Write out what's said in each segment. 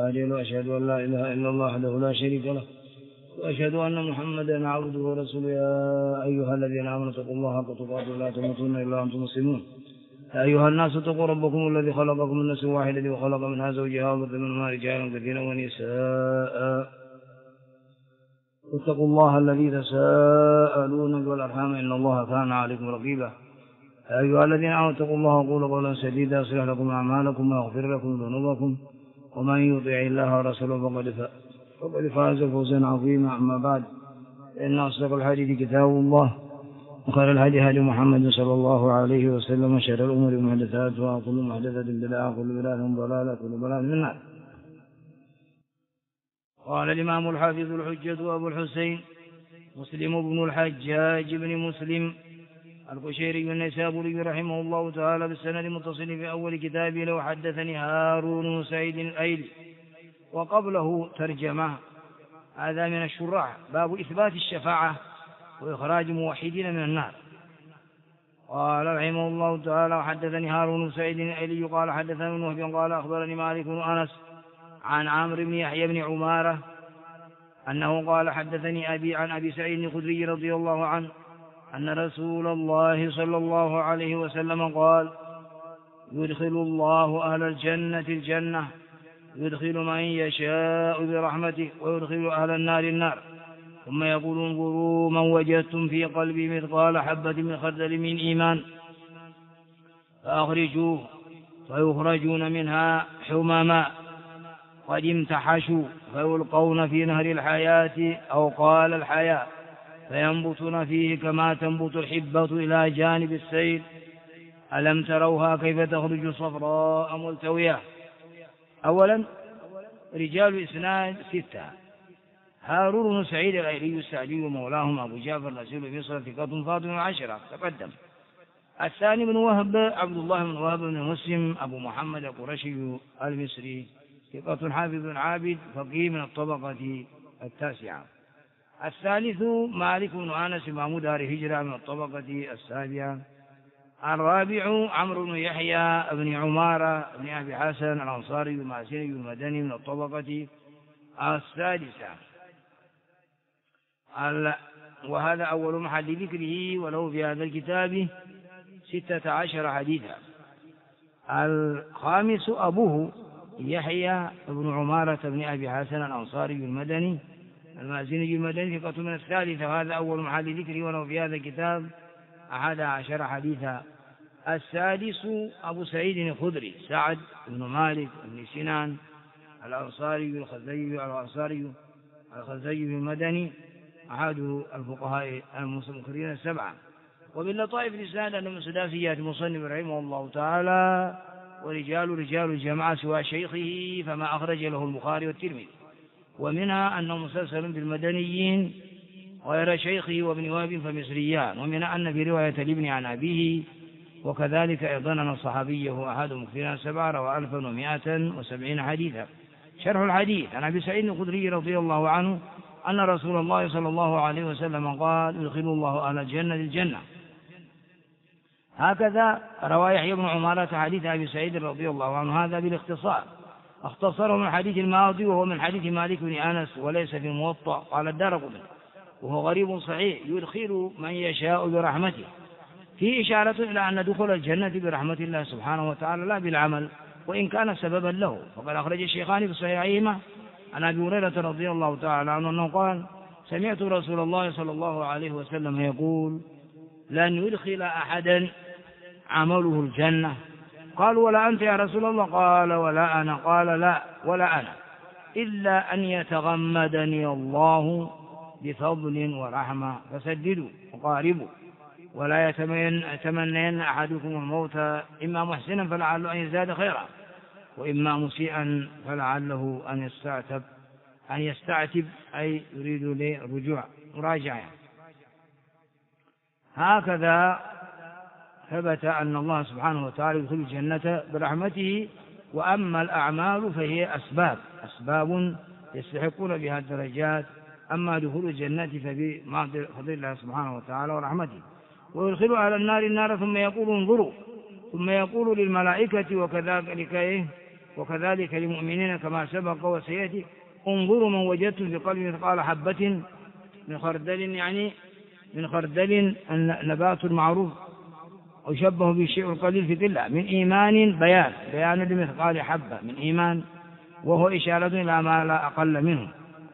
الهادي له، وأشهد أن لا إله إلا الله وحده لا شريك له، وأشهد أن محمدا عبده ورسوله. يا أيها الذين آمنوا اتقوا الله حق تقاته ولا تموتن إلا وأنتم مسلمون. يا أيها الناس اتقوا ربكم الذي خلقكم من نفس واحدة وخلق منها زوجها وبث منهما رجالا كثيرا ونساء. اتقوا الله الذي تساءلون به والأرحام إن الله كان عليكم رقيبا. يا أيها الذين آمنوا اتقوا الله وقولوا قولا سديدا يصلح لكم أعمالكم ويغفر لكم ذنوبكم، ومن يطع الله ورسوله فقد فاز فوزا عظيما. أما بعد، إن أصدق الحديث كتاب الله، وخير الهدي هدي محمد صلى الله عليه وسلم، وشر الأمور محدثاتها، وكل محدثة بدعة، وكل بدعة ضلالة، وكل ضلالة في النار. قال الإمام الحافظ الحجة أبو الحسين مسلم بن الحجاج بن مسلم القشيري النيسابوري رحمه الله تعالى بالسند المتصل في أول كتابه له: حدثني هارون بن سعيد الأيلي. وقبله ترجمة. هذا من الشراح، باب إثبات الشفاعة وإخراج موحدين من النار. قال رحمه الله تعالى: وحدثني هارون بن سعيد الأيلي قال حدثنا ابن وهب قال أخبرني مالك بن أنس عن عمرو بن يحيى بن عمارة أنه قال حدثني أبي عن أبي سعيد الخدري رضي الله عنه أن رسول الله صلى الله عليه وسلم قال: يدخل الله أهل الجنة الجنة، يدخل من يشاء برحمته، ويدخل أهل النار النار، ثم يقول: انظروا من وجدتم في قلبي مثقال حبة من خردل من إيمان فأخرجوه، فيخرجون منها حمما قد امتحشوا، فيلقون في نهر الحياة أو قال الحياة، فينبتون فيه كما تنبت الحبة إلى جانب السيل. ألم تروها كيف تخرج صفراء ملتوية؟ أولا، رجال إسناد 6: هارون بن سعيد الأيلي السعدي ومولاهم أبو جعفر الأسيل في صلة ثقة فاضل 10 تقدم. الثاني بن وهب عبد الله بن وهب بن مسلم أبو محمد القرشي المصري ثقة حافظ عابد فقيه من الطبقة 9. الثالث مالك بن أنس إمام دار هجرة من الطبقة 7. الرابع عمرو بن يحيى بن عمارة بن أبي حسن الأنصاري المازني المدني من الطبقة 6. وهذا أول محل ذكره، وله في هذا الكتاب 16 حديثا. الخامس أبوه يحيى بن عمارة بن أبي حسن الأنصاري المدني المازني المدني ثقة من 3، وهذا أول محل ذكره، وله في هذا الكتاب 11 حديثا. السادس أبو سعيد الخدري سعد بن مالك بن سنان الأنصاري الخزرجي المدني أحد الفقهاء المسلمين 7. وباللطائف الإسناد أن من سداسيات مصنف رحمه الله تعالى: ورجال الجماعة سوى شيخه فما أخرج له البخاري والترمذي. ومنها أنه مسلسل بالمدنيين غير شيخه وابن وهب فمصريان. ومنها أن في رواية الابن عن أبيه، وكذلك أيضا أن الصحابي هو أحد المكثرين 7 روى 1170 حديثا. شرح الحديث: عن أبي سعيد الخدري رضي الله عنه أن رسول الله صلى الله عليه وسلم قال: يدخل الله أهل الجنة الجنة. هكذا روى يحيى بن عمارة حديث أبي سعيد رضي الله عنه هذا بالاختصار، اختصره من حديث الماضي وهو من حديث مالك بن أنس وليس في الموطأ. قال الدارقطني وهو غريب صحيح: يدخل من يشاء برحمته، في إشارة إلى أن دخول الجنة برحمة الله سبحانه وتعالى لا بالعمل، وإن كان سببا له. فقد أخرج الشيخان في صحيحيهما عن أبي هريرة رضي الله تعالى عنه أنه قال: سمعت رسول الله صلى الله عليه وسلم يقول: لن يدخل أحدا عمله الجنة. قالوا: ولا أنت يا رسول الله؟ قال: ولا أنا. قال: لا ولا أنا، إلا أن يتغمدني الله بفضل ورحمة، فسددوا وقاربوا، ولا يتمنين أحدكم الموت إما محسنا فلعله أن يزداد خيرا، وإما مسيئا فلعله أن يستعتب أي يريد لرجوع مراجعة. هكذا ثبت أن الله سبحانه وتعالى يدخل الجنة برحمته. وأما الأعمال فهي أسباب يستحقون بها الدرجات. أما دخول الجنة فبفضل الله سبحانه وتعالى ورحمته. ويدخل أهل النار النار ثم يقول: انظروا، ثم يقول للملائكة وكذلك وكذلك للمؤمنين كما سبق وسيأتي. انظروا من وجدتم في قلبه مثقال حبة من خردل، يعني من خردل النبات المعروف وشبه بالشيء القليل في ظله من إيمان، بيان لمثقال حبة من إيمان، وهو إشارة إلى ما لا أقل منه.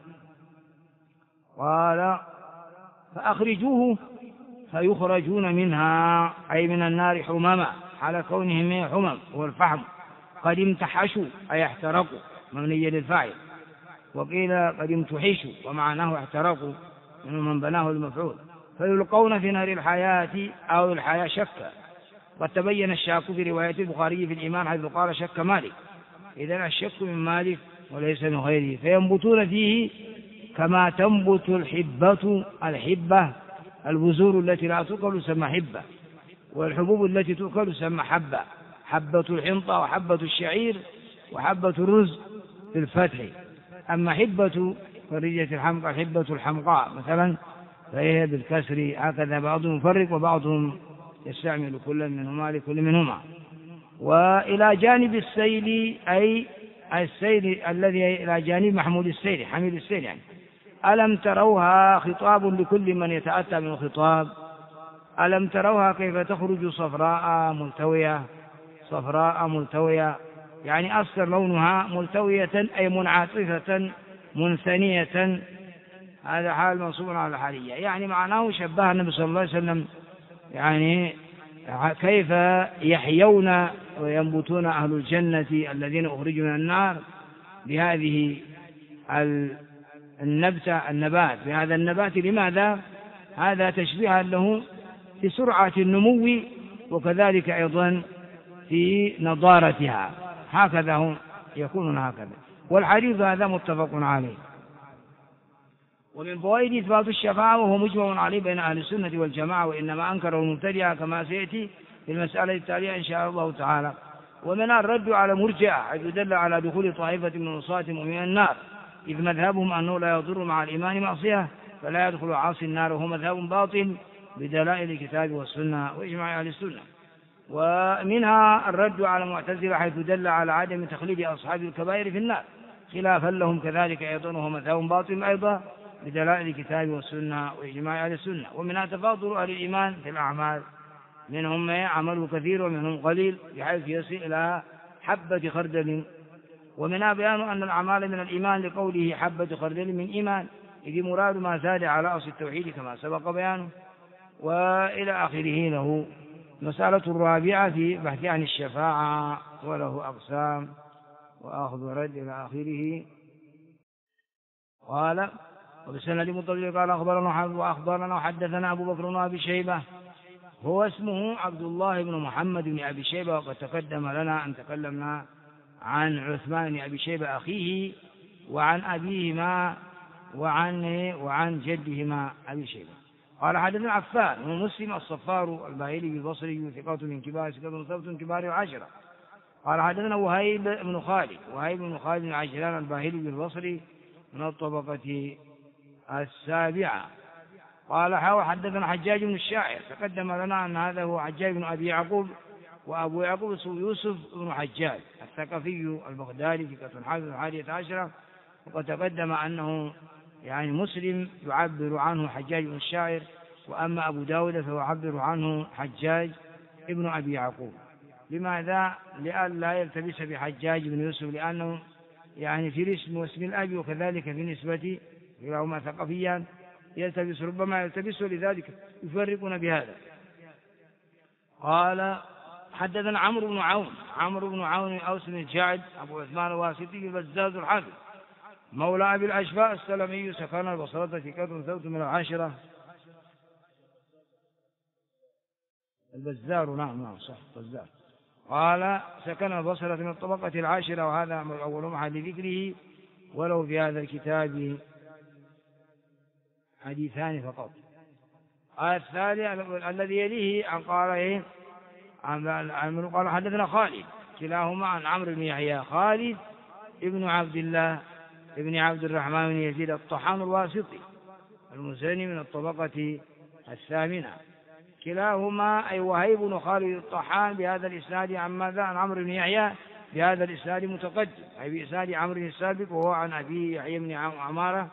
قال فأخرجوه فيخرجون منها، أي من النار حمما، على كونهم حمم والفحم قد امتحشوا أي احترقوا مبنية للفاعل، وقيل قد امتحشوا ومعناه احترقوا من بناه المفعول. فيلقون في نار الحياة أو الحياة شكا. قد تبين الشاك في رواية البخاري في الإيمان حيث قال شك مالك، إذن الشك من مالك وليس من غيره. فينبتون فيه كما تنبت الحبة البذور التي لا تؤكل تسمى حبة، والحبوب التي تؤكل تسمى حبة، حبة الحنطة وحبة الشعير وحبة الرز بالفتح. أما حبة فريجة الحمقى حبة الحمقاء مثلا فهي بالكسر، هكذا بعضهم يفرق وبعضهم يستعمل كل منهما لكل منهما. وإلى جانب السيل أي السيل الذي إلى جانب محمود السيل حميد السيل يعني. ألم تروها خطاب لكل من يتأتى من خطاب. ألم تروها كيف تخرج صفراء ملتوية يعني أصفر لونها، ملتوية أي منعطفة منثنية، هذا حال منصوب على الحالية. يعني معناه شبه النبي صلى الله عليه وسلم يعني كيف يحيون وينبتون أهل الجنة الذين أخرجوا من النار بهذه النبات بهذا النبات. لماذا؟ هذا تشبيها له في سرعة النمو وكذلك أيضا في نضارتها، هكذا هم يكونون هكذا. والحديث هذا متفق عليه. ومن فوائد إثبات الشفاعة وهو مجمع عليه بين أهل السنة والجماعة، وإنما أنكره المبتدعة كما سيأتي في المسألة التالية إن شاء الله تعالى. ومنها الرد على مرجئة حيث دل على دخول طائفة من عصاة مؤمنين النار، إذ مذهبهم أنه لا يضر مع الإيمان معصية فلا يدخل عاصي النار، وهو مذهب باطل بدلائل الكتاب والسنة وإجماع أهل السنة. ومنها الرد على المعتزلة حيث دل على عدم تخليد أصحاب الكبائر في النار خلافا لهم كذلك أيضا، وهو مذهب باطل أيضا بدلائل الكتاب والسنة وإجماع أهل السنة. ومنها تفاضل أهل الإيمان في الأعمال، منهم عمل كثير ومنهم قليل بحيث يصل إلى حبة خردل. ومنها بيان أن الأعمال من الإيمان لقوله حبة خردل من إيمان، إذ مراد ما زاد على أصل التوحيد كما سبق بيانه. وإلى آخره. له مسألة الرابعة في بحث عن الشفاعة وله أقسام وأخذ ورد إلى آخره. قال وبسند مطلق قال أخبرنا وحدثنا أبو بكر بن أبي شيبة، هو اسمه عبد الله بن محمد بن أبي شيبة، وقد تقدم لنا أن تكلمنا عن عثمان بن أبي شيبة أخيه وعن أبيهما وعن جدهما أبي شيبة. قال حدثنا عفان ومسلم الصفار الباهلي البصري ثقة من كبار العشرة. قال حدثنا وهيب بن خالد العجلان الباهلي البصري من الطبقة السابعة. قال حدثنا حجاج بن الشاعر، تقدم لنا أن هذا هو حجاج بن أبي يعقوب، وأبو يعقوب يوسف بن حجاج الثقفي البغدادي ثقة حافظ 11. وقد تقدم أنه يعني مسلم يعبر عنه حجاج بن الشاعر، وأما أبو داود فهو يعبر عنه حجاج ابن أبي يعقوب. لماذا؟ لئلا يلتبس بحجاج بن يوسف، لأنه يعني في الاسم واسم الأب وكذلك في نسبة كلاهما ثقفيان يلتبس، ربما يلتبس، لذلك يفرقون بهذا. قال حدثنا عمرو بن عون أوس بن الجعد أبو عثمان الواسطي البزاز الحافظ مولى أبي الأشفاء السلمي، سكن البصرة في كثر ثوت من العاشرة. البزار نعم صح البزار. قال سكن البصرة من الطبقة العاشرة، وهذا أول محل ذكره، ولو في هذا الكتاب حديثان فقط. الثاني الذي يليه قال حدثنا خالد، كلاهما عن عمرو بن يحيى، خالد ابن عبد الله ابن عبد الرحمن بن يزيد الطحان الواسطي المزني من الطبقة الثامنة. كلاهما أي وهيب بن خالد الطحان بهذا الإسناد عن ماذا؟ عن عمرو بن يحيى بهذا الإسناد متقدم، أي بإسناد عمرو السابق، وهو عن أبي يحيى بن عمارة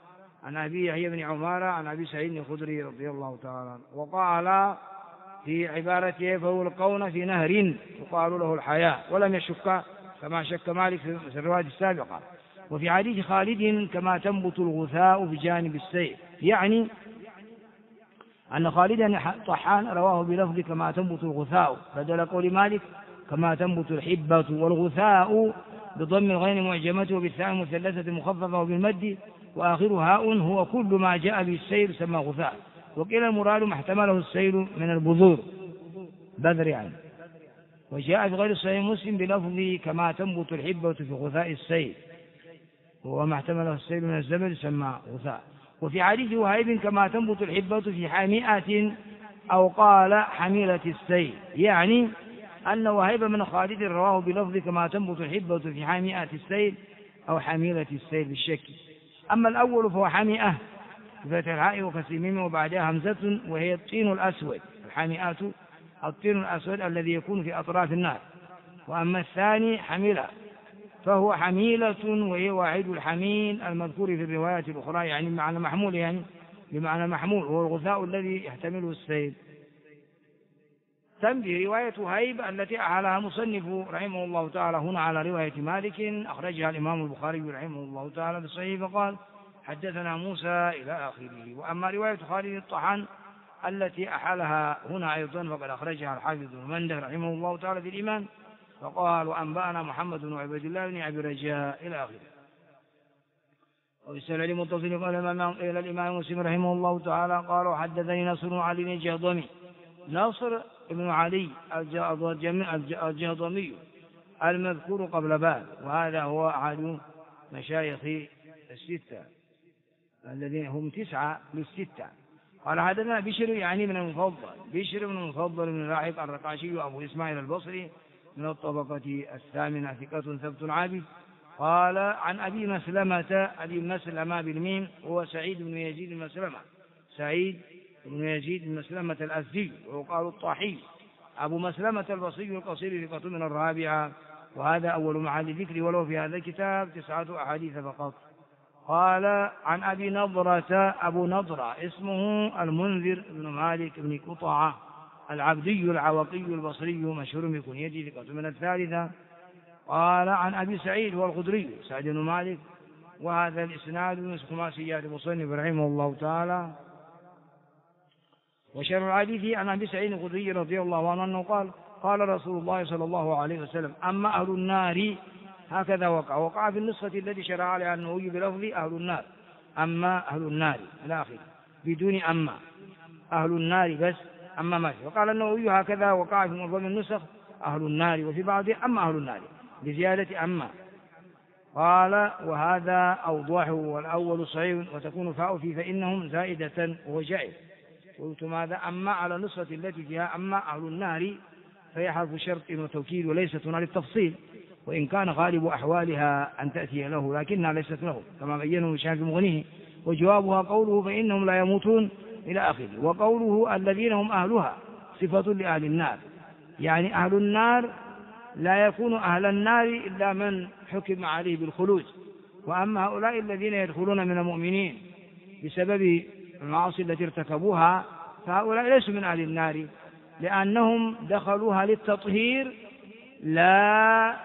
عن أبي سعيد الخدري رضي الله تعالى عنه. وقال في عبارته فيلقون في نهر يقال له الحياة، ولم يشك كما شك مالك في الرواية السابقة. وفي حديث خالد كما تنبت الغثاء بجانب السيف، يعني أن خالدا طحان رواه بلفظ كما تنبت الغثاء بدل قول مالك كما تنبت الحبة. والغثاء بضم الغين معجمته بالثاء المثلثة مخففة وبالمد وآخر هاء هو كل ما جاء بالسيل سمى غثاء. وقيل المراد ما احتمله السيل من البذور بذر يعني. وجاء في غير صحيح مسلم بلفظ كما تنبت الحبة في غثاء السيل، وهو ما احتمله السيل من الزبد سمى غثاء. وفي حديث وهيب كما تنبت الحبة في حامئة أو قال حميلة السيل، يعني أن وهيب من خالد رواه بلفظ كما تنبت الحبة في حامئة السيل أو حميلة السيل بالشك. أما الأول فهو حامئة بفتح الحاء وكسر الميم وبعدها همزة، وهي الطين الأسود. الحامئات الطين الأسود الذي يكون في أطراف النار. وأما الثاني حميلة فهو حميلة، وهي واحد الحميل المذكور في الروايات الأخرى، يعني بمعنى محمول، بمعنى محمول، وهو الغثاء الذي يحتمله السيل. تنبه رواية وهيب التي أعلها مصنف رحمه الله تعالى هنا على رواية مالك أخرجها الإمام البخاري رحمه الله تعالى بالصحيح فقال حدثنا موسى إلى آخره. وأما رواية خالد الطحان التي أحالها هنا أيضا فقد أخرجها الحافظ بن منده رحمه الله تعالى في الإيمان فقال وأنبأنا محمد بن عبد الله بن أبي رجاء إلى آخره. ويسأل لمتصل قال إلى الإمام مسلم رحمه الله تعالى قال وحدثني نصر علي الجهضمي، نصر بن علي الجهضمي المذكور قبل باب، وهذا هو أحد مشايخ الستة الذين هم 9 للستة. قال حدثنا بشر يعني من المفضل، بشر بن المفضل بن راحب الرقاشي أبو إسماعيل البصري من الطبقة الثامنة ثقة ثبت عابد. قال عن أبي مسلمة بالميم هو سعيد بن يزيد المسلمة، سعيد بن يزيد المسلمة الأزدي وقال الطاحي أبو مسلمة البصري القصير ثقة من الرابعة، وهذا أول محل ذكر ولو في هذا الكتاب 9 أحاديث فقط. قال عن أبي نضرة أبو نضرة اسمه المنذر بن مالك بن قطعة العبدي العوقي البصري مشهور بكنيته ثقة من الثالثة. قال عن أبي سعيد والخدري سعد بن مالك، وهذا الإسناد من خماسيات المصنف رحمه الله تعالى. وشر الحديث عن أبي سعيد الخدري رضي الله عنه أنه قال قال رسول الله صلى الله عليه وسلم أما أهل النار هكذا وقع في النسخة التي شرع عليها النووي بلفظ أهل النار، أما أهل النار إلى آخره بدون أما، أهل النار بس أما ما في. وقال النووي هكذا وقع في معظم النسخ أهل النار، وفي بعضها أما أهل النار بزيادة أما. قال وهذا أوضح والأول صحيح وتكون فاء فيه فإنهم زائدة وهو جائز. قلت ماذا أما على النسخة التي فيها أما أهل النار فهي حرف شرط وتوكيد وليست هنا للتفصيل، وإن كان غالب أحوالها أن تأتي له لكنها ليست له كما بينه هشام في مغنيه. وجوابها قوله فإنهم لا يموتون إلى آخره. وقوله الذين هم أهلها صفة لأهل النار، يعني أهل النار لا يكون أهل النار إلا من حكم عليه بالخلود. وأما هؤلاء الذين يدخلون من المؤمنين بسبب المعاصي التي ارتكبوها فهؤلاء ليسوا من أهل النار، لأنهم دخلوها للتطهير لا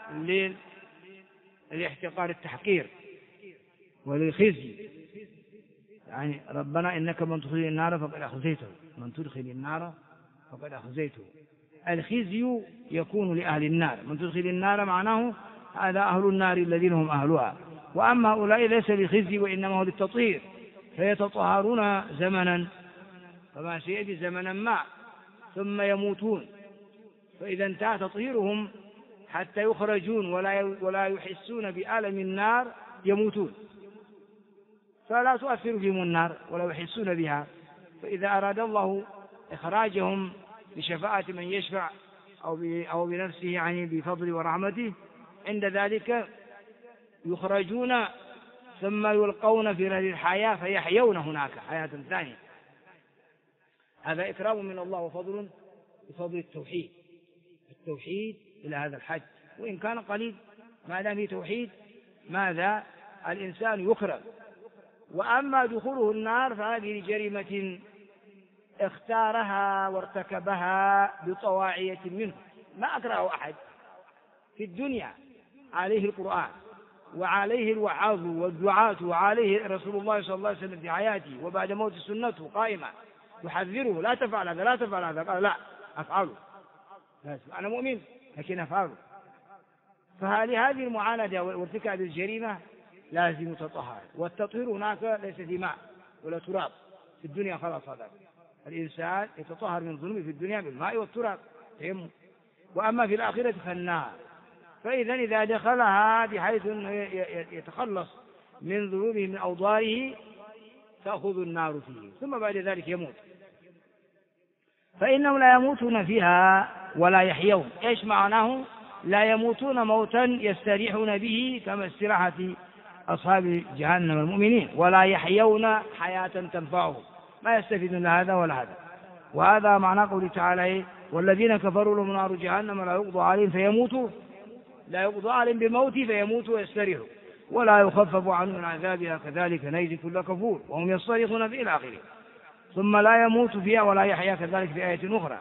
للاحتقار التحقير وللخزي. يعني ربنا إنك من تدخل النار فقد أخزيته، من تدخل النار فقد أخزيته. الخزي يكون لأهل النار، من تدخل النار معناه هذا أهل النار الذين هم أهلها. وأما هؤلاء ليس للخزي وإنما هو للتطهير، فيتطهرون زمنا فما سيأتي زمنا ما ثم يموتون، فإذا انتهى تطهيرهم حتى يخرجون ولا يحسون بألم النار يموتون، فلا تؤثر فيهم النار ولا يحسون بها. فإذا أراد الله إخراجهم بشفاعة من يشفع أو بنفسه يعني بفضل ورحمته، عند ذلك يخرجون ثم يلقون في نار الحياة فيحيون هناك حياة ثانية. هذا إكرام من الله وفضل بفضل التوحيد إلى هذا الحد وإن كان قليل، ما دام في توحيد ماذا الإنسان يكرم. وأما دخوله النار فهذه جريمة اختارها وارتكبها بطواعية منه، ما أكره أحد في الدنيا، عليه القرآن وعليه الوعاظ والدعاة وعليه رسول الله صلى الله عليه وسلم في حياته وبعد موت سنته قائمة يحذره لا تفعل هذا لا تفعل هذا، قال لا أفعله، أنا مؤمن لكن أفعله. فهذه المعاندة وارتكاب الجريمة لازم تطهر، والتطهير هناك ليس في ماء ولا تراب، في الدنيا خلاص هذا الإنسان يتطهر من ظلمه في الدنيا بالماء والتراب فهموا. وأما في الآخرة فالنار، فإذا إذا دخلها بحيث يتخلص من ذنوبه من أوضاره تأخذ النار فيه، ثم بعد ذلك يموت. فإنهم لا يموتون فيها ولا يحيون. إيش معناه؟ لا يموتون موتا يستريحون به كما استراحة أصحاب جهنم المؤمنين، ولا يحيون حياة تنفعهم، ما يستفيدون لا هذا ولا هذا. وهذا معنى قوله تعالى والذين كفروا لهم نار جهنم لا يقضى عليهم فيموتوا، لا يقضى عليهم بموت فيموتوا ويستريحوا ولا يخفف عنهم من عذابها كذلك نجزي كل كفور وهم يصطرخون في الآخرة. ثم لا يموت فيها ولا يحيا كذلك في آية أخرى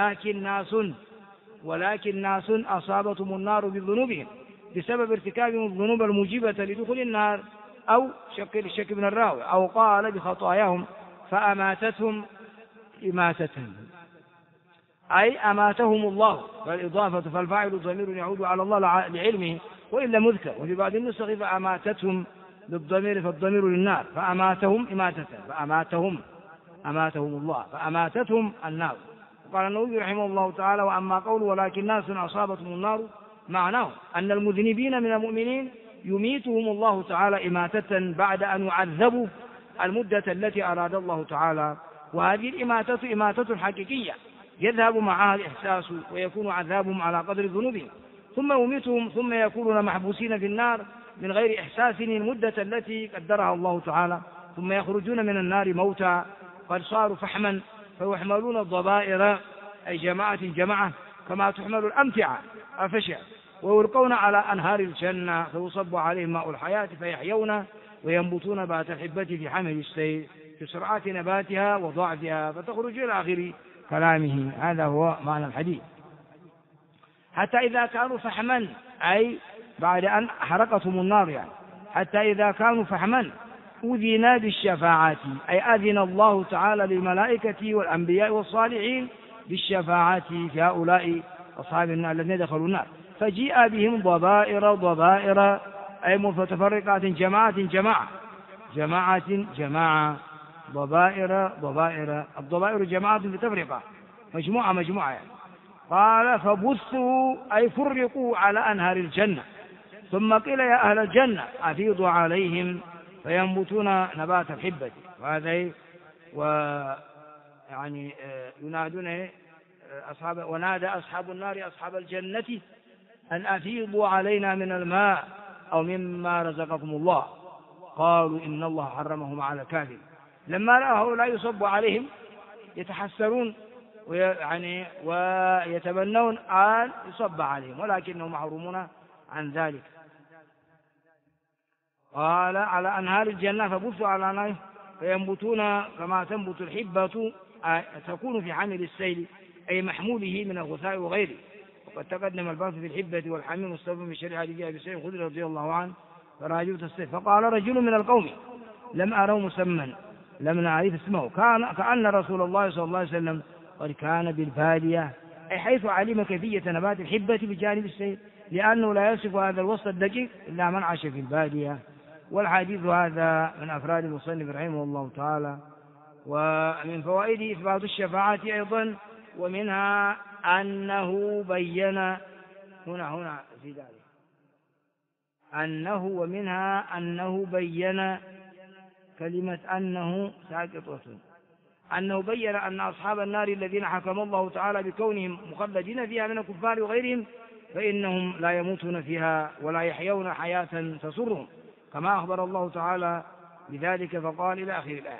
ولكن ناس أصابتهم النار بذنوبهم بسبب ارتكابهم الذنوب الموجبة لدخول النار، أو شك من الراوي، أو قال بخطاياهم فأماتتهم إماتتهم، أي أماتهم الله، فالإضافة فالفاعل ضمير يعود على الله لعلمه وإلا مذكر. وفي بعض النسخ فأماتتهم بالضمير فالضمير للنار، فأماتهم إماتة، أماتهم الله فأماتتهم النار. قال النووي رحمه الله تعالى وأما قول ولكن ناس أصابتهم النار معناه أن المذنبين من المؤمنين يميتهم الله تعالى إماتة بعد أن يعذبوا المدة التي أراد الله تعالى. وهذه الإماتة إماتة حقيقية يذهب معها الإحساس ويكون عذابهم على قدر ذنوبهم، ثم يميتهم ثم يكونون محبوسين في النار من غير إحساس المدة التي قدرها الله تعالى، ثم يخرجون من النار موتى قد صاروا فحما فيحملون الضبائر أي جماعة كما تحمل الأمتعة أفشع، ويلقون على أنهار الجنة فيصب عليهم ماء الحياة فيحيون وينبتون بعد الحبة في حمل السيل في سرعة نباتها وضعفها فتخرج إلى آخر كلامه. هذا هو معنى الحديث. حتى إذا كانوا فحما أي بعد أن حرقتهم النار يعني، حتى إذا كانوا فحما أذن بالشفاعة أي أذن الله تعالى للملائكة والأنبياء والصالحين بالشفاعة في هؤلاء أصحاب النار الذين دخلوا النار، فجيء بهم ضبائر أي متفرقات جماعة ضبائر الضبائر جماعة بتفرقة مجموعة يعني. قال فبثوا أي فرقوا على أنهار الجنة، ثم قيل يا أهل الجنة أفيضوا عليهم فينبتون نبات الحبة. وهذا يعني ينادون ونادى أصحاب النار أصحاب الجنة أن أفيضوا علينا من الماء أو مما رزقكم الله، قالوا إن الله حرمهم على كافر. لما رأوا لا يصب عليهم يتحسرون ويتمنون أن يصب عليهم ولكنهم محرومون عن ذلك. قال على أنهار الجنة فبثوا على نار فينبتون كما تنبت الحبة تكون في حمل السيل أي محموله من الغثاء وغيره. وقد تقدم البحث في الحبة والحميم مستوفى في شريعة أبي سعيد الخدري رضي الله عنه فراجعوا السيف. فقال رجل من القوم لم أروا مسمى لم نعرف اسمه كأن رسول الله صلى الله عليه وسلم قد كان بالبادية أي حيث علم كيفية نبات الحبة بجانب السيل، لأنه لا يصف هذا الوصف الدقيق إلا من عاش في البادية. والحديث هذا من أفراد المصنف رحمه الله تعالى. ومن فوائده إثبات الشفاعة أيضا، ومنها أنه بين هنا في ذلك أنه بين كلمة أنه ساقطة، أنه بين أن أصحاب النار الذين حكم الله تعالى بكونهم مخلدين فيها من الكفار وغيرهم فإنهم لا يموتون فيها ولا يحيون حياة تسرهم كما أخبر الله تعالى بذلك فقال إلى آخر الآية.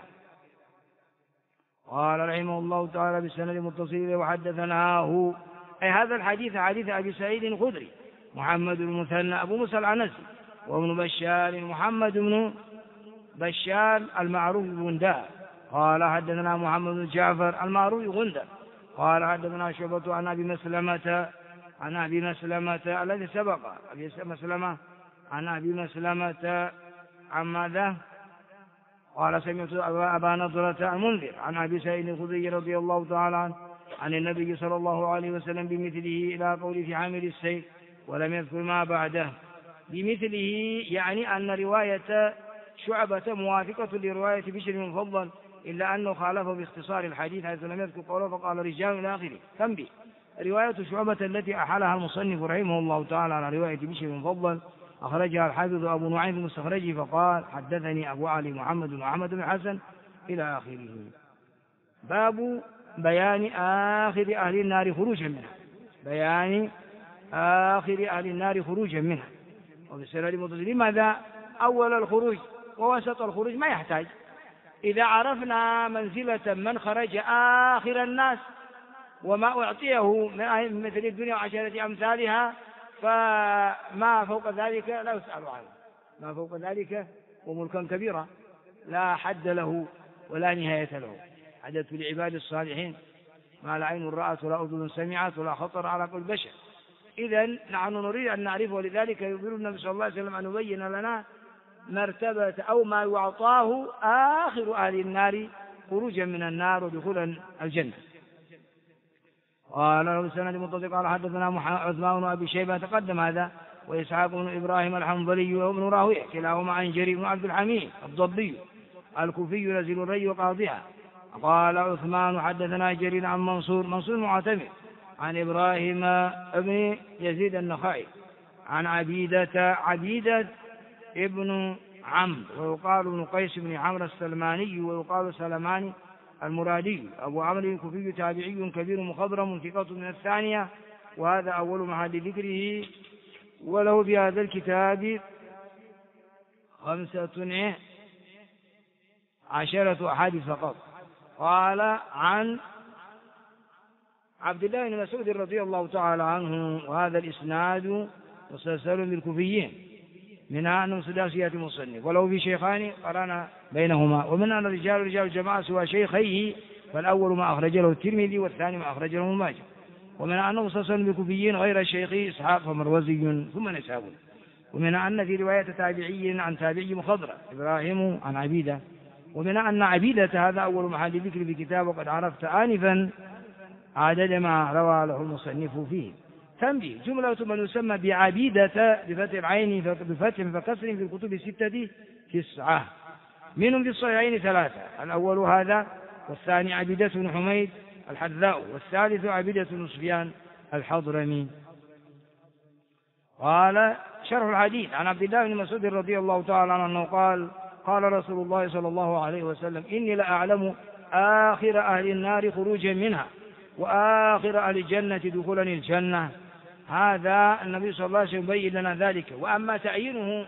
قال رحمه الله تعالى بالسند المتصل وحدثناه أي هذا الحديث حديث أبي سعيد الخدري محمد بن المثنى أبو موسى العنزي، وابن بشار محمد بن بشار المعروف بغندار قال حدثنا محمد بن جعفر المعروف بغندار قال حدثنا شعبة عن أبي مسلمة الذي سبق أبي مسلمة عن أبي مسلمة عن ماذا؟ قال سمعت أبا نضرة المنذر عن أبي سعيد الخدري رضي الله تعالى عنه عن النبي صلى الله عليه وسلم بمثله إلى قوله في حامل السيف ولم يذكر ما بعده. بمثله يعني أن رواية شعبة موافقة لرواية بشر المفضل، إلا أنه خالفه باختصار الحديث حيث لم يذكر قوله فقال رجال إلى آخره. تنبيه: رواية شعبة التي أحالها المصنف رحمه الله تعالى على رواية بشر المفضل أخرجها الحافظ أبو نعيم في مستخرجه فقال حدثني أبو علي محمد بن أحمد بن حسن إلى آخره. باب بيان آخر أهل النار خروجا منها. بيان آخر أهل النار خروجا منها. وبالسنة متصل. لماذا أول الخروج ووسط الخروج ما يحتاج؟ إذا عرفنا منزلة من خرج آخر الناس وما أعطيه من مثل الدنيا وعشرة أمثالها فما فوق ذلك لا يسأل عنه. ما فوق ذلك وملكا كبيرا لا حد له ولا نهاية له. عددت لعباد الصالحين ما لا عين رأت ولا أذن سمعت ولا خطر على قلب بشر. إذن نحن نريد أن نعرفه، ولذلك يخبر النبي صلى الله عليه وسلم أن يبين لنا مرتبة أو ما يعطاه آخر أهل النار خروجا من النار ودخولا الجنة. قال له سند متصل قال حدثنا عثمان بن أبي شيبة تقدم هذا، وإسحاق بن إبراهيم الحنظلي وابن راهويه كلاهما عن جرير بن عبد الحميد الضبي الكوفي نزيل الري وقاضيها. قال عثمان حدثنا جرير عن منصور معتمر عن إبراهيم بن يزيد النخعي عن عبيدة ابن عمرو ويقال ابن قيس بن عمرو السلماني ويقال سلماني المرادي أبو عمرو كوفي تابعي كبير مخضرم ثقة من الثانية، وهذا أول محل ذكره. وله في هذا الكتاب 15 أحاديث فقط. قال عن عبد الله بن مسعود رضي الله تعالى عنه، وهذا الإسناد مسلسل بالكوفيين منها أنه سداسيات مصنف، ولو في شيخان قرأنا بينهما، ومن أن رجال الجماعة سوى شيخيه، فالأول ما أخرج له الترمذي والثاني ما أخرج له ابن ماجه. ومن أنه مسلسل بالكوفيين غير شيخه إسحاق فمروزي ثم نساب. ومن أن في رواية تابعي عن تابعي مخضرة إبراهيم عن عبيدة. ومن أن عبيدة هذا أول محل ذكر في كتاب، وقد عرفت آنفا عدد ما روى له المصنف فيه. تنبيه: جملة من يسمى بعبيدة بفتح العين بفتح فكسر في الكتب 6 9، منهم في الصحيحين 3، الأول هذا، والثاني عبيدة بن حميد الحذاء، والثالث عبيدة بن سفيان الحضرمي. قال شرح الحديث عن عبد الله بن مسعود رضي الله تعالى عنه قال قال رسول الله صلى الله عليه وسلم: إني لأعلم آخر أهل النار خروجا منها وآخر أهل الجنة دخولا الجنة. هذا النبي صلى الله عليه وسلم يبين لنا ذلك. وأما تعيينه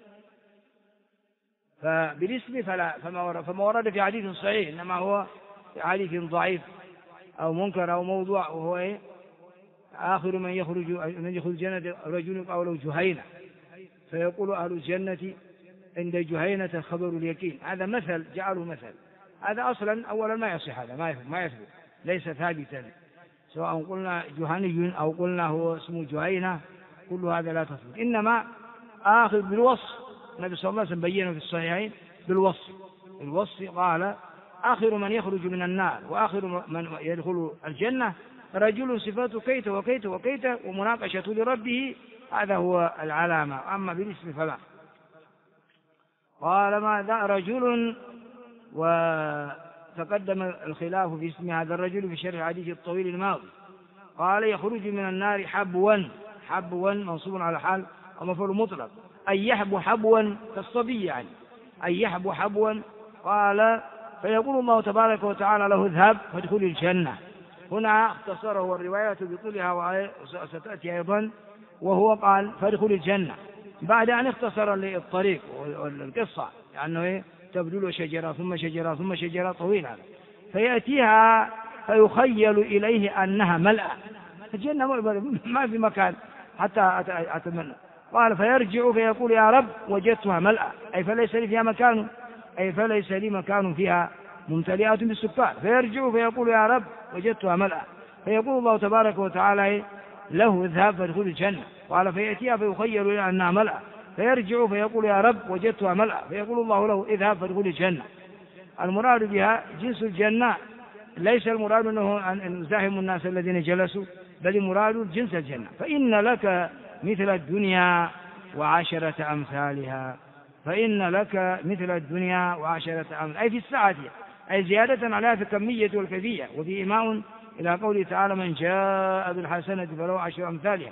فبالاسم فما ورد في حديث صحيح، إنما هو في حديث ضعيف أو منكر أو موضوع، وهو آخر من يخرج الجنة رجل قوله جهينة، فيقول أهل الجنة عند جهينة خبر اليقين. هذا مثل جعله مثل، هذا أصلا أولا ما يصح، هذا ما يثبت، ليس ثابتا، سواء قلنا جهني أو قلنا هو اسمه جهينة، كل هذا لا تثبت. إنما آخر بالوصف، النبي صلى الله عليه وسلم بينه في الصحيحين بالوصف قال: آخر من يخرج من النار وآخر من يدخل الجنة رجل صفاته كيت وكيت وكيت ومناقشة لربه، هذا هو العلامة. أما بالاسم فلا. قال: ماذا رجل، وتقدم الخلاف في اسم هذا الرجل في شرح الحديث الطويل الماضي. قال: يخرج من النار حبوا منصوب على حال ومفعول مطلق، أي يحبو حبوا كالصبي، يعني أي يحبو حبوا. قال: فيقول الله تبارك وتعالى له: اذهب فادخل الجنة. هنا اختصره الرواية بطولها وستأتي أيضا، وهو قال: فادخل الجنة، بعد أن اختصر الطريق والقصة، لأنه تبدو له شجرة ثم شجرة ثم شجرة طويلة، فيأتيها فيخيل إليه أنها ملأ. الجنة ما في مكان، حتى أتمنى. قال فيرجع فيقول يا رب وجدتها ملأى، أي فليس لي فيها مكان، أي فليس لي مكان فيها ممتلئة بالسكان. فيرجع فيقول يا رب وجدتها ملأى، فيقول الله تبارك وتعالى له اذهب فادخل الجنة. قال فيأتيها فيخيل إلى أنها ملأى، فيرجع فيقول يا رب وجدتها ملأى، فيقول الله له اذهب فادخل الجنة. المراد بها جنس الجنة، ليس المراد أنه أن نزاحم الناس الذين جلسوا، بل المراد جنس الجنة. فإن لك مثل الدنيا وعشرة أمثالها، فإن لك مثل الدنيا وعشرة أمثالها، أي في الساعة، أي زيادة عليها في الكمية والكيفية. وفي إيماء إلى قوله تعالى من جاء بالحسنة فله 10 أمثالها.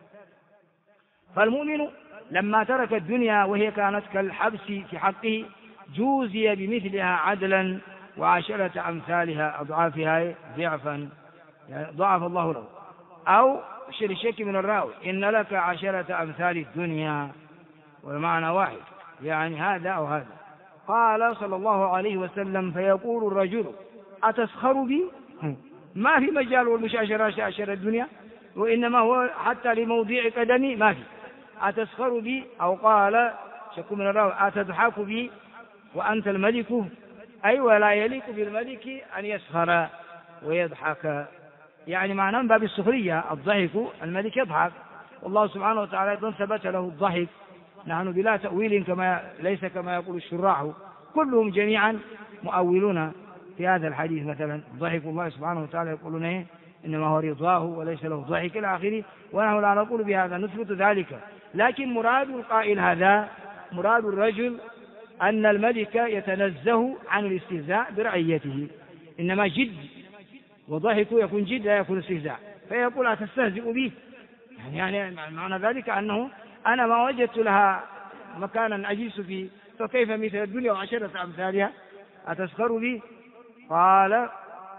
فالمؤمن لما ترك الدنيا وهي كانت كالحبس في حقه جوزي بمثلها عدلا وعشرة أمثالها أضعافها ضعفا، يعني ضعف الله له. أو الشك من الراوي إن لك 10 أمثال الدنيا، والمعنى واحد، يعني هذا أو هذا. قال صلى الله عليه وسلم فيقول الرجل أتسخر بي؟ ما في مجال والمشاشرة عشر الدنيا، وإنما هو حتى لموضع قدمي ما في. أتسخر بي؟ أو قال شك من الراوي أتضحك بي وأنت الملك؟ أي ولا يليق بالملك أن يسخر ويضحك، يعني معناه من باب السخرية الضحك، الملك يضحك، والله سبحانه وتعالى أيضا ثبت له الضحك. نحن بلا تأويل ليس كما يقول الشراح، كلهم جميعا مؤولون في هذا الحديث. مثلا ضحك الله سبحانه وتعالى يقولون إيه؟ إنما هو رضاه وليس له ضحك إلى آخره، ونحن لا نقول بهذا، نثبت ذلك. لكن مراد القائل هذا، مراد الرجل أن الملك يتنزه عن الاستهزاء برعيته، إنما جد وضحك يكون جد لا يكون استهزاء. فيقول أتستهزئ بي؟ يعني معنى ذلك أنه أنا ما وجدت لها مكانا أجلس فيه، فكيف مثل الدنيا وعشرة أمثالها؟ أتسخر بي؟ قال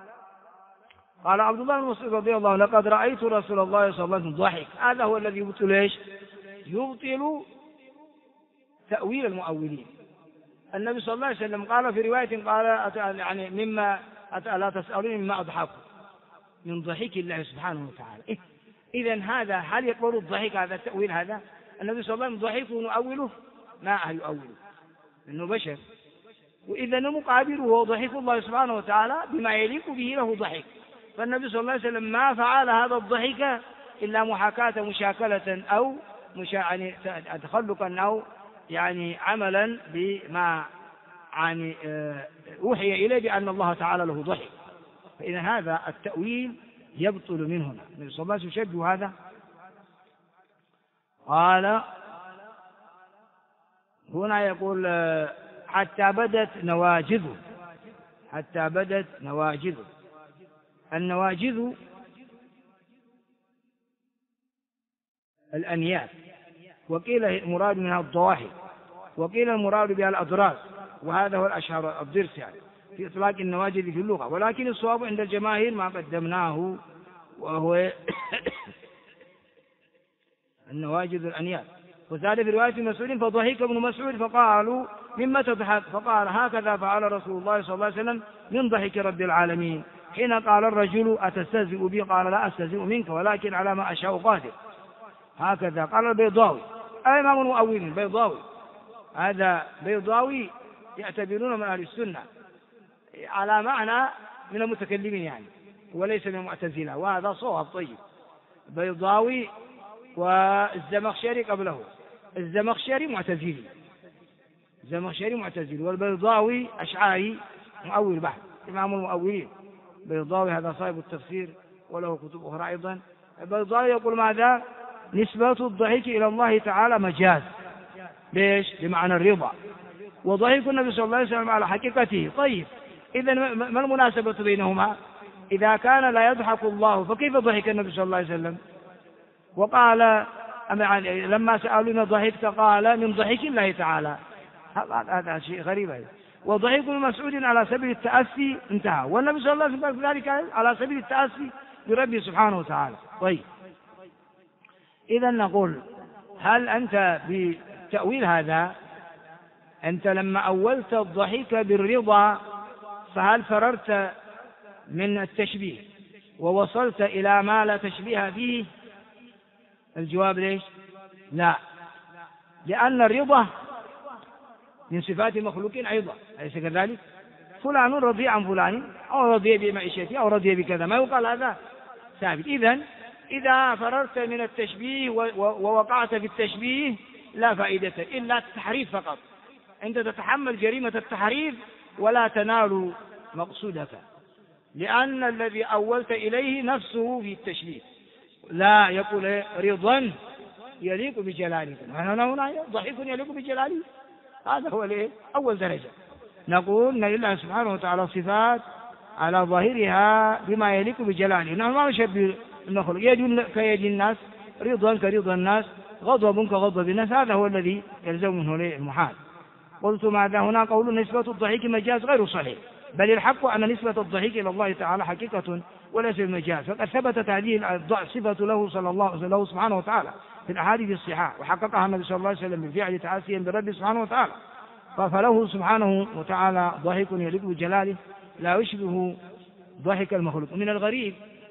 عبد الله بن مسعود رضي الله عنه لقد رأيت رسول الله صلى الله عليه وسلم ضحك. هذا هو الذي يبطل ايش؟ يبطل تأويل المؤولين. النبي صلى الله عليه وسلم قال في رواية قال يعني مما لا تسألوني مما أضحك، من ضحك الله سبحانه وتعالى. إذا هذا هل يقبل الضحك هذا التأويل؟ هذا النبي صلى الله عليه وسلم ضحك ونؤوله؟ ما يؤوله إنه بشر. وإذا المقابل هو ضحك الله سبحانه وتعالى بما يليق به له ضحك. فالنبي صلى الله عليه وسلم ما فعل هذا الضحك إلا محاكاة مشاكلة أو يعني تخلقا أو يعني عملا بما يعني أوحي إليه بأن الله تعالى له ضحك. فإذا هذا التأويل يبطل من هنا. النبي صلى الله عليه وسلم يشبه هذا. قال هنا يقول حتى بدت نواجذه، حتى بدت نواجذه. النواجذ الأنياب، وقيل المراد منها الضواحي، وقيل المراد بها الأضراس، وهذا هو الأشهر الضرس يعني في إطلاق النواجذ في اللغة. ولكن الصواب عند الجماهير ما قدمناه وهو النواجذ الأنياب. وزاد في رواية مسعود فضحك ابن مسعود فقالوا مما تضحك؟ فقال هكذا فعل رسول الله صلى الله عليه وسلم من ضحك رب العالمين. حين قال الرجل أتستهزئ بي؟ قال لا أستهزئ منك ولكن على ما أشاء قادر. هكذا قال البيضاوي، الإمام المؤول البيضاوي، هذا بيضاوي يعتبرون من أهل السنة على معنى من المتكلمين يعني، وليس من المعتزلة، وهذا صواب طيب. بيضاوي والزمخشري قبله، الزمخشري معتزلي، الزمخشري معتزلي، والبيضاوي أشعاري مؤول بحث، إمام المؤولين. بيضاوي هذا صاحب التفسير وله كتب أخرى أيضا. البيضاوي يقول ماذا؟ نسبة الضحك إلى الله تعالى مجاز. ليش؟ بمعنى الرضا، وضحك النبي صلى الله عليه وسلم على حقيقته. طيب إذا ما المناسبة بينهما؟ إذا كان لا يضحك الله فكيف ضحك النبي صلى الله عليه وسلم؟ وقال لما سألوا ضحكت قال من ضحك الله تعالى. هذا شيء غريب. وضحك ابن مسعود على سبيل التأسي انتهى، والنبي صلى الله عليه وسلم ذلك على سبيل التأسي بربه سبحانه وتعالى. طيب إذا نقول هل أنت بتأويل هذا، أنت لما أولت الضحك بالرضا فهل فررت من التشبيه ووصلت إلى ما لا تشبيه فيه؟ الجواب ليش؟ لا، لأن الرضا من صفات المخلوقين أيضا، أليس كذلك؟ فلان رضي عن فلان أو رضي بمعيشته أو رضي بكذا، ما يقال هذا ثابت. إذن إذا فررت من التشبيه ووقعت في التشبيه لا فائدة إلا التحريف فقط. أنت تتحمل جريمة التحريف ولا تنال مقصودك، لأن الذي أولت إليه نفسه في التشبيه. لا يقول رضا يليق بجلاله، هنا ضحك يليق بجلاله، هذا هو أول درجة. نقول إن لله سبحانه وتعالى صفات على ظاهرها بما يليق بجلاله، نحن ما نشبه المخلوق. يد كيد الناس، رضا كرضا الناس، غضب كغضب الناس، هذا هو الذي يلزم منه المحال. قلت ماذا هنا قول نسبة الضحك مجاز غير صحيح، بل الحق أن نسبة الضحك إلى الله تعالى حقيقة وليس المجاز، فقد ثبتت هذه الصفة له صلى الله عليه وسلم سبحانه وتعالى في الأحاديث الصحاح، وحققها النبي صلى الله عليه وسلم بالفعل تعاسيا برب سبحانه وتعالى. فله سبحانه وتعالى ضحك يليق بجلاله لا يشبه ضحك المخلوق. من الغريب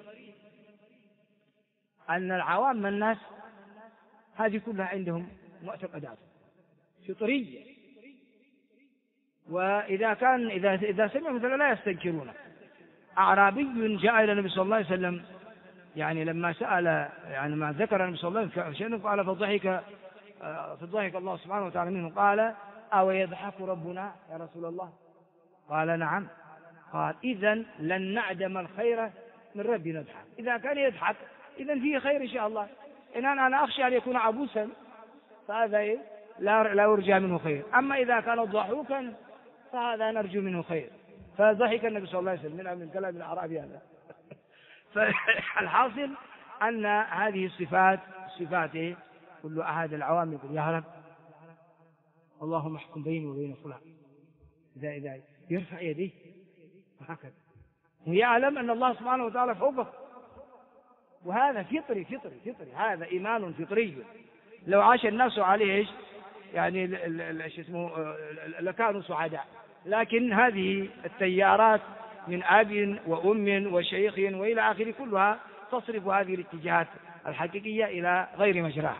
أن العوام من الناس هذه كلها عندهم معتقدات فطرية، إذا سمعوا مثلا لا يستنكرونه. أعرابي جاء إلى النبي صلى الله عليه وسلم، يعني لما سأل، يعني ما ذكر النبي صلى الله عليه وسلم قال فضحك الله سبحانه وتعالى منه، قال أو يضحك ربنا يا رسول الله؟ قال نعم. قال إذن لن نعدم الخير من ربنا نضحك. إذا كان يضحك إذن فيه خير إن شاء الله. إن أنا أخشى أن يكون عبوسا فهذا لا يرجى منه خير، أما إذا كان ضحوكا فهذا نرجو منه خير. فضحك النبي صلى الله عليه وسلم من كلام الأعرابي هذا. فالحاصل أن هذه الصفات كل أحد العوام يقول يا رب اللهم احكم بيني وبين فلان، إذا يرفع يديه وهكذا، ويعلم أن الله سبحانه وتعالى فوقه، وهذا فطري، هذا إيمان فطري. لو عاش الناس عليه يعني لكانوا سعداء، لكن هذه التيارات من أب وأم وشيخ وإلى آخره كلها تصرف هذه الاتجاهات الحقيقية إلى غير مجراها.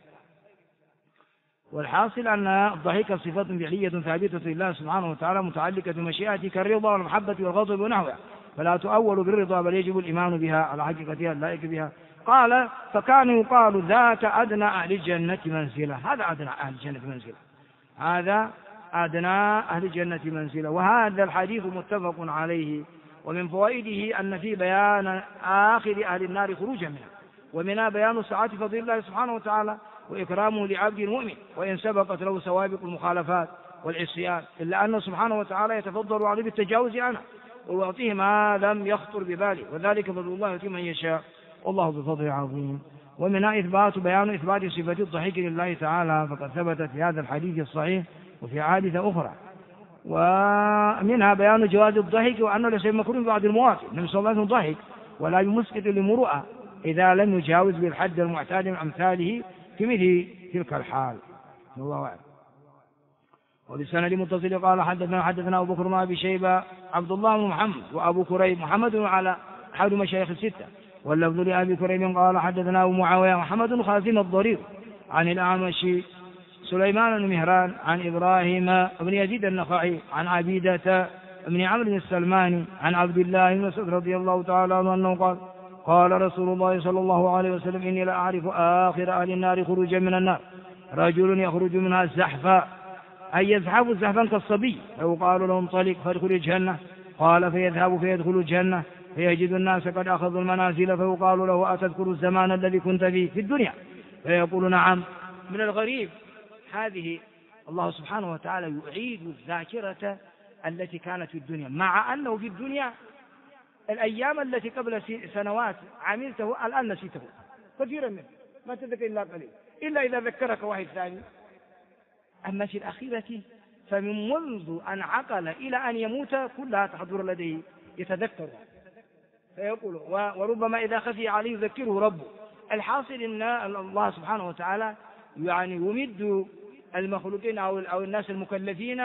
والحاصل أن الضحك صفة فعلية ثابتة لله سبحانه وتعالى متعلقة بمشيئته كالرضا والمحبة والغضب ونحوها، فلا تؤول بالرضا بل يجب الإيمان بها على حقيقتها اللائق بها. قال فكان يقال ذاك أدنى أهل الجنة منزلة، هذا أدنى أهل الجنة منزلة، هذا أدنى أهل الجنة منزلة. وهذا الحديث متفق عليه. ومن فوائده أن في بيان آخر أهل النار خروجا منها، ومنها بيان سعة فضل الله سبحانه وتعالى وإكرامه لعبد المؤمن، وإن سبقت له سوابق المخالفات والعصيان، إلا أنه سبحانه وتعالى يتفضل عليه بالتجاوز عنه ويعطيه ما لم يخطر بباله، وذلك فضل الله يؤتي من يشاء والله بفضل عظيم. ومنها بيان إثبات صفة الضحك لله تعالى، فقد ثبتت في هذا الحديث الصحيح وفي أحاديث أخرى. ومنها بيان جواز الضحك وأنه ليس مكروه بعد المواطن، النبي صلى الله عليه وسلم ضحك ولا يمسكت لمروءة إذا لم يجاوز بالحد المعتاد من أمثاله في مثل تلك الحال. الله أعلم. وبالسند متصل قال حدثنا أبو بكر بن أبي شيبة عبد الله بن محمد وأبو كريب محمد على أحد مشايخ الستة، واللفظ لأبي كريب قال حدثنا أبو معاوية محمد خازن الضرير عن الأعمش سليمان بن مهران عن إبراهيم بن يزيد النخعي عن عبيدة بن عمرو السلماني عن عبد الله بن مسعود رضي الله تعالى عنه أنه قال قال رسول الله صلى الله عليه وسلم إني لا أعرف آخر أهل النار خروجا من النار رجل يخرج منها زحفا، أي يزحف زحفا كالصبي، أو قالوا له انطلق فادخل الجنة، قال فيذهب فيدخل الجنة فيجد الناس قد أخذوا المنازل، فيقال له أتذكر الزمان الذي كنت فيه في الدنيا؟ فيقول نعم. من الغريب هذه الله سبحانه وتعالى يعيد الذاكرة التي كانت في الدنيا، مع أنه في الدنيا الأيام التي قبل سنوات عملته الآن نسيته كثيرا منه، ما تذكر إلا قليل، إلا إذا ذكرك واحد ثاني. أما في الأخيرة فمن منذ أن عقل إلى أن يموت كلها تحضر لديه يتذكرها فيقول، وربما إذا خفي عليه يذكره ربه. الحاصل أن الله سبحانه وتعالى يعني يمد المخلوقين أو الناس المكلفين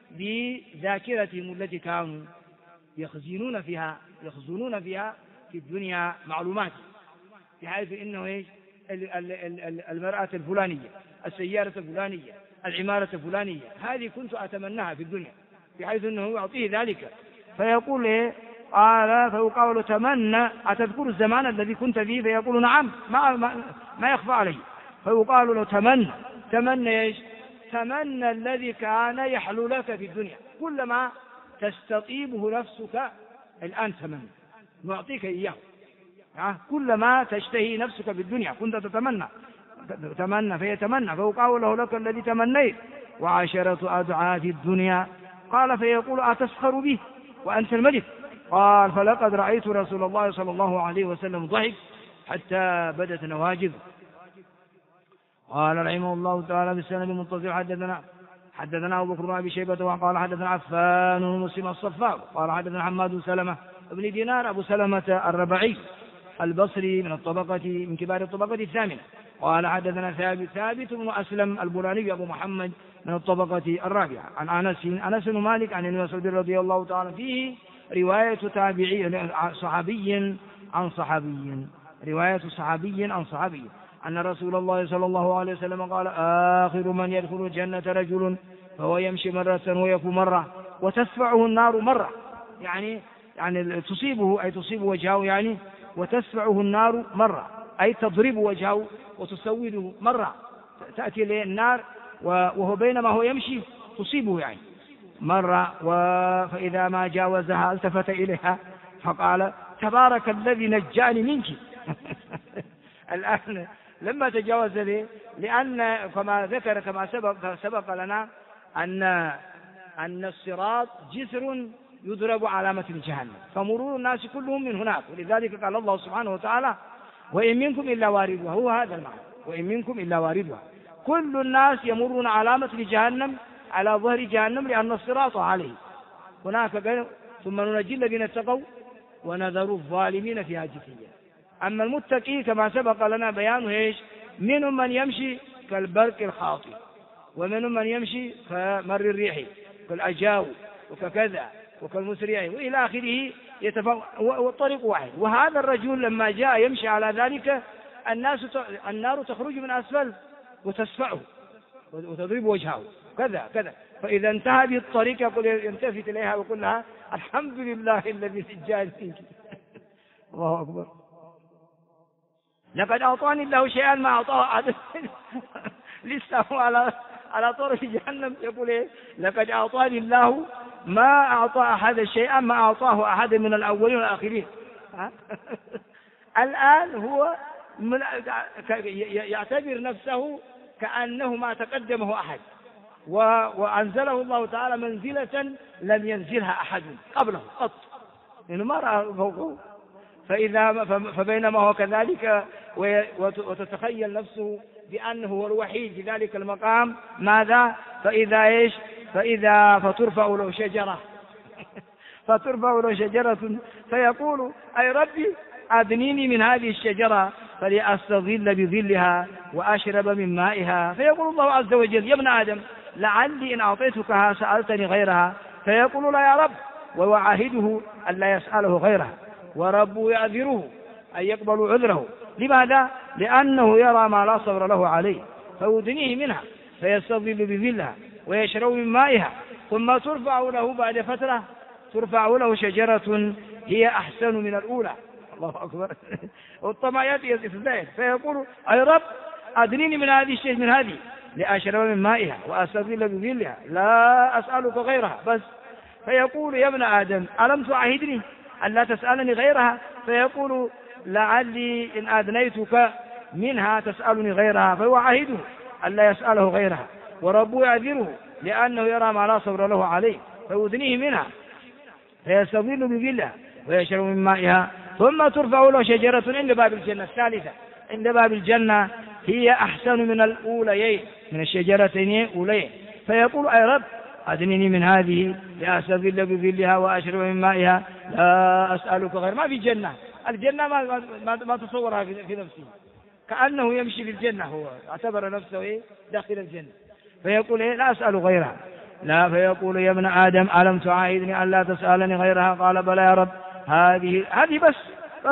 بذاكرتهم التي كانوا يخزنون فيها في الدنيا معلومات، بحيث إنه المرأة الفلانية، السيارة الفلانية، العمارة الفلانية، هذه كنت أتمناها في الدنيا، بحيث أنه يعطيه ذلك. فيقول إيه؟ قال فيقال تمنى أتذكر الزمان الذي كنت فيه؟ فيقول نعم، ما يخفى عليه. فيقال له تمنى إيش؟ تمنى الذي كان يحلو لك في الدنيا، كلما تستطيبه نفسك الآن نعطيك إياه، كلما تشتهي نفسك في الدنيا كنت تتمنى فيتمنى. فيقال له لك الذي تمنيت وعشرة أضعاف الدنيا. قال فيقول أتسخر به وأنت الملك؟ قال فلقد رأيت رسول الله صلى الله عليه وسلم ضحك حتى بدت نواجذه. قال رحمه الله تعالى بالسند المتصل حدثنا أبو بكر بن أبي شيبة وقال حدثنا عفان مسلم الصفار قال حدثنا حماد سلمة ابن دينار أبو سلمة الربعي البصري من كبار الطبقة الثامنة. قال حدثنا ثابت بن أسلم البراني أبو محمد من الطبقة الرابعة عن أنس بن مالك عن النبي صلى الله عليه وسلم رضي الله تعالى فيه رواية صحابي عن صحابي أن رسول الله صلى الله عليه وسلم قال آخر من يدخل الجنة رجل فهو يمشي مرة ويكو مرة وتسفعه النار مرة، يعني تصيبه أي تصيب وجهه، يعني وتسفعه النار مرة أي تضرب وجهه وتسوده مرة، تأتي إليه النار وهو بينما هو يمشي تصيبه يعني مرة. فإذا ما جاوزها التفت إليها فقال تبارك الذي نجاني منك. الآن لما تجاوز لأن كما ذكر كما سبق لنا أن الصراط جسر يضرب على متن جهنم، فمرور الناس كلهم من هناك، ولذلك قال الله سبحانه وتعالى وإن منكم إلا واردها، هو هذا المعنى، وإن منكم إلا واردها، كل الناس يمرون على متن جهنم على ظهر جهنم لأن الصراط عليه هناك، ثم ننجي الذين اتقوا ونذر الظالمين فيها جثيا. أما المتقي كما سبق لنا بيانه إيش؟ منهم من يمشي كالبرق الخاطئ، ومنهم من يمشي كمر الريح كالأجاو وككذا وكالمسرع وإلى آخره، والطريق واحد. وهذا الرجل لما جاء يمشي على ذلك النار تخرج من أسفل وتسفعه وتضرب وجهه كذا، فإذا انتهى بالطريق يقول يلتفت إليها ويقول لها الحمد لله الذي نجاني منك. الله أكبر. لقد أعطاني الله شيئا ما أعطاه أحد. لسه على طرف جهنم يقول إيه؟ لقد أعطاني الله ما أعطى أحد شيئا ما أعطاه أحد من الأولين والآخرين. الآن هو يعتبر نفسه كأنه ما تقدمه أحد، وأنزله الله تعالى منزلة لم ينزلها أحد قبله قط، إنه ما رأى فوقه. فبينما هو كذلك وتتخيل نفسه بأنه هو الوحيد في ذلك المقام، ماذا؟ فإذا إيش؟ فترفع له شجرة فيقول أي ربي أدنيني من هذه الشجرة فلأستظل بظلها وأشرب من مائها. فيقول الله عز وجل يا ابن آدم لعلي إن أعطيتكها سألتني غيرها، فيقول لا يا رب، ويعاهده أن لا يسأله غيرها، وربه يعذره أن يقبل عذره. لماذا؟ لأنه يرى ما لا صبر له عليه، فيدنيه منها فيستظل بظلها ويشرب من مائها. ثم ترفع له بعد فترة شجرة هي أحسن من الأولى. الله أكبر. والطمع يأتي يزداد، فيقول أي رب أدنيني من هذه لأشرب من مائها وأستظل بظلها لا أسألك غيرها بس. فيقول يا ابن آدم ألم تعاهدني أن لا تسألني غيرها؟ فيقول لعلي إن أدنيتك منها تسألني غيرها، فيعاهده أن لا يسأله غيرها، وربه يعذره لأنه يرى ما لا صبر له عليه، فيدنيه منها فيستظل بظلها ويشرب من مائها. ثم ترفع له شجرة عند باب الجنة الثالثة، عند باب الجنة هي أحسن من الأوليين، من الشجرتين الأوليين. فيقول أي رب أدنني من هذه لأستظل بظلها وأشرب من مائها لا أسألك غير. ما في جنة، الجنة ما تصورها في نفسه، كأنه يمشي في الجنة، هو اعتبر نفسه داخل الجنة. فيقول لا أسأل غيرها. لا، فيقول يا ابن آدم ألم تعاهدني أن لا تسألني غيرها؟ قال بلى يا رب، هذه بس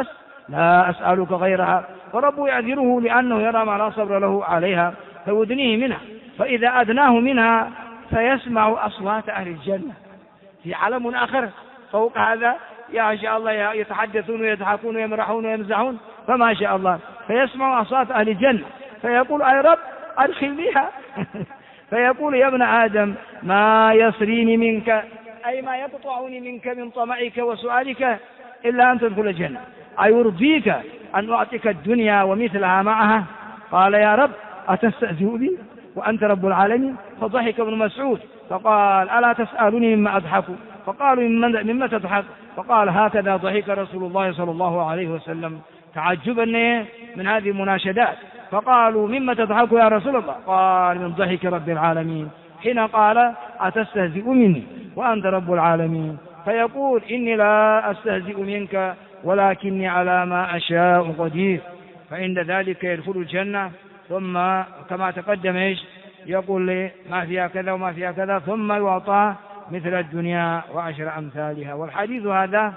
لا أسألك غيرها. فربه يعذره لأنه يرى ما لا صبر له عليها فيدنيه منها، فإذا أدناه منها فيسمع أصوات أهل الجنة في عالم آخر فوق هذا، يا شاء الله يتحدثون ويضحكون ويمرحون ويمزحون، فما شاء الله فيسمع أصوات أهل الجنة فيقول أي رب أدخلنيها فيقول يا ابن آدم ما يصريني منك، أي ما يقطعني منك من طمعك وسؤالك إلا أن تدخل الجنة، أيرضيك أن أعطيك الدنيا ومثلها معها؟ قال يا رب أتستهزئ بي وأنت رب العالمين؟ فضحك ابن مسعود فقال ألا تسألني مما أضحك؟ فقالوا مما تضحك؟ فقال هكذا ضحك رسول الله صلى الله عليه وسلم تعجبا من هذه المناشدات. فقالوا مما تضحك يا رسول الله؟ قال من ضحك رب العالمين حين قال أتستهزئ مني وأنت رب العالمين، فيقول إني لا أستهزئ منك ولكني على ما أشاء قدير، فعند ذلك يدخل الجنة ثم كما تقدم يقول لي ما فيها كذا وما فيها كذا ثم يعطى مثل الدنيا وعشر أمثالها. والحديث هذا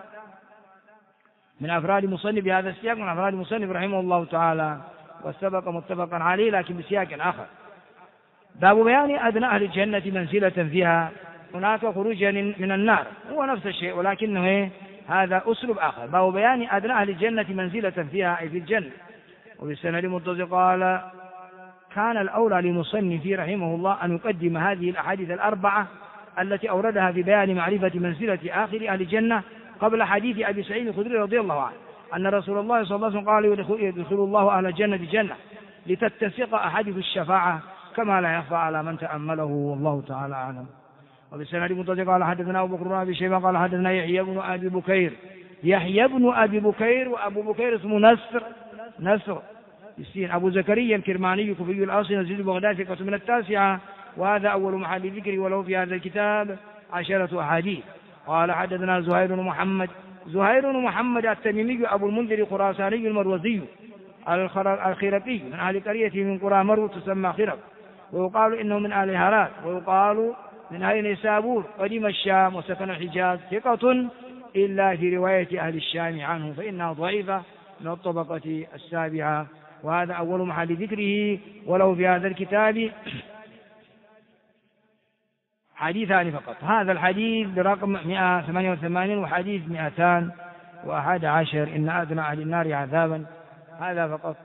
من أفراد مصنف هذا السياق، من أفراد مصنف رحمه الله تعالى، والسبق متفقا عليه لكن بسياق آخر. باب بيان أدنى أهل الجنة منزلة فيها، هناك خروجا من النار، هو نفس الشيء ولكنه هذا أسلوب آخر. باب بيان أدنى أهل الجنة منزلة فيها أي في الجنة. وبالسند المتصل قال كان الأولى لمصنف رحمه الله أن يقدم هذه الأحاديث الأربعة التي أوردها في بيان معرفة منزلة آخر أهل الجنة قبل حديث أبي سعيد الخدري رضي الله عنه أن رسول الله صلى الله عليه وسلم قال يدخل الله أهل الجنة جنة لتتسق أحاديث الشفاعة كما لا يخفى على من تأمله، والله تعالى أعلم. وبالسند المتصل قال حدثنا أبو بكر بن أبي شيبة قال حدثنا يحيى بن أبي بكير، يحيى بن أبي بكير وأبو بكير اسمه نصر السين، أبو زكريا الكرماني كوفي الأصل نزيد بغداد ثقة من التاسعة، وهذا أول محل ذكر وله في هذا الكتاب 10 أحاديث. قال حدثنا زهير بن محمد التميمي أبو المنذر الخراساني المروزي الخرقي من أهل قرية من قرى مرو تسمى خرق، ويقال إنه من أهل هرات، ويقال من أهل نيسابور، قدم الشام وسكن الحجاز، ثقة إلا في رواية أهل الشام عنه فإنها ضعيفة من الطبقة السابعة. وهذا أول محل ذكره وله في هذا الكتاب حديثان فقط، هذا الحديث برقم 188 وحديث 211 إن أدنى أهل النار عذابا، هذا فقط.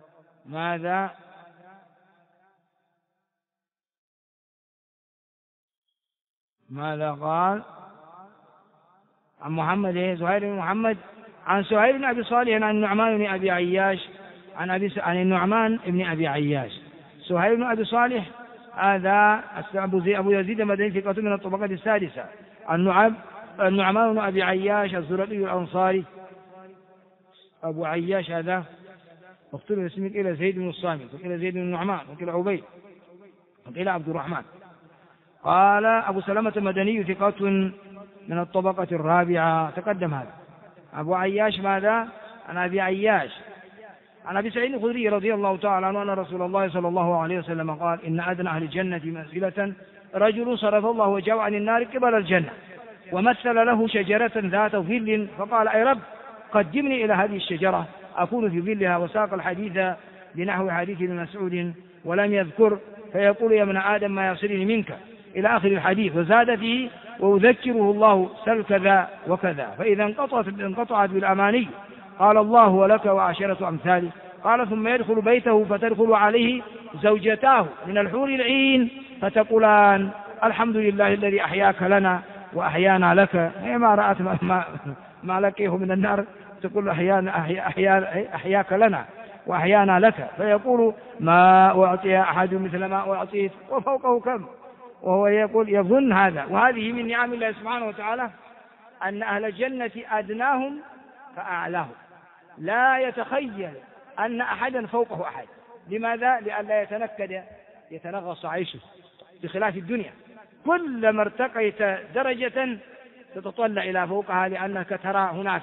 ماذا قال عن محمد زهير بن محمد عن سهيل بن أبي صالح عن النعمان بن أبي عياش عن النعمان بن أبي عياش. سهيل بن أبي صالح هذا أبو يزيد المدني ثقة من الطبقة السادسة. النعمان بن أبي عياش الزرقي الأنصاري أبو عياش هذا مقتول اسمه إلى زيد بن الصامت وإلى زيد بن النعمان وإلى عبيد وإلى عبد الرحمن. قال أبو سلمة المدني ثقة من الطبقة الرابعة، تقدم هذا. أبو عياش ماذا؟ عن أبي عياش عن أبي سعيد الخدري رضي الله تعالى عنه أن رسول الله صلى الله عليه وسلم قال إن أدنى أهل الجنة منزلة رجل صرف الله وجهه عن النار قبل الجنة ومثل له شجرة ذات ظل فقال أي رب قدمني إلى هذه الشجرة أكون في ظلها، وساق الحديث بنحو حديث ابن مسعود ولم يذكر، فيقول يا ابن آدم ما يصلني منك إلى آخر الحديث، وزاد فيه ويذكره الله سل كذا وكذا، فإذا انقطعت بالأماني قال الله ولك وعشرة أمثاله. قال ثم يدخل بيته فتدخل عليه زوجتاه من الحور العين فتقولان الحمد لله الذي أحياك لنا وأحيانا لك، هي ما رأت ما لقيه من النار تقول أحياك لنا وأحيانا لك، فيقول ما أعطي أحد مثل ما أعطيت وفوقه كم، وهو يقول يظن هذا. وهذه من نعم الله سبحانه وتعالى أن أهل الجنة أدناهم فأعلاهم، لا يتخيل أن أحدا فوقه أحد. لماذا؟ لئلا يتنغص عيشه، بخلاف الدنيا كلما ارتقيت درجة تتطلع إلى فوقها لأنك ترى هناك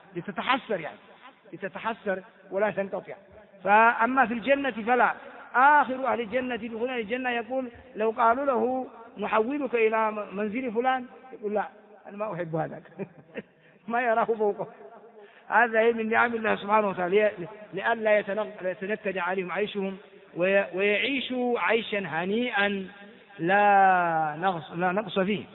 لتتحسر ولا تنقطع. فأما في الجنة فلا، آخر أهل الجنة دخول الجنة يقول لو قالوا له نحولك إلى منزل فلان يقول لا أنا ما أحب هذاك ما يراه فوقه، هذا من نعم الله سبحانه وتعالى لئلا يتنكد عليهم عيشهم ويعيشوا عيشا هنيئا لا نقص فيه.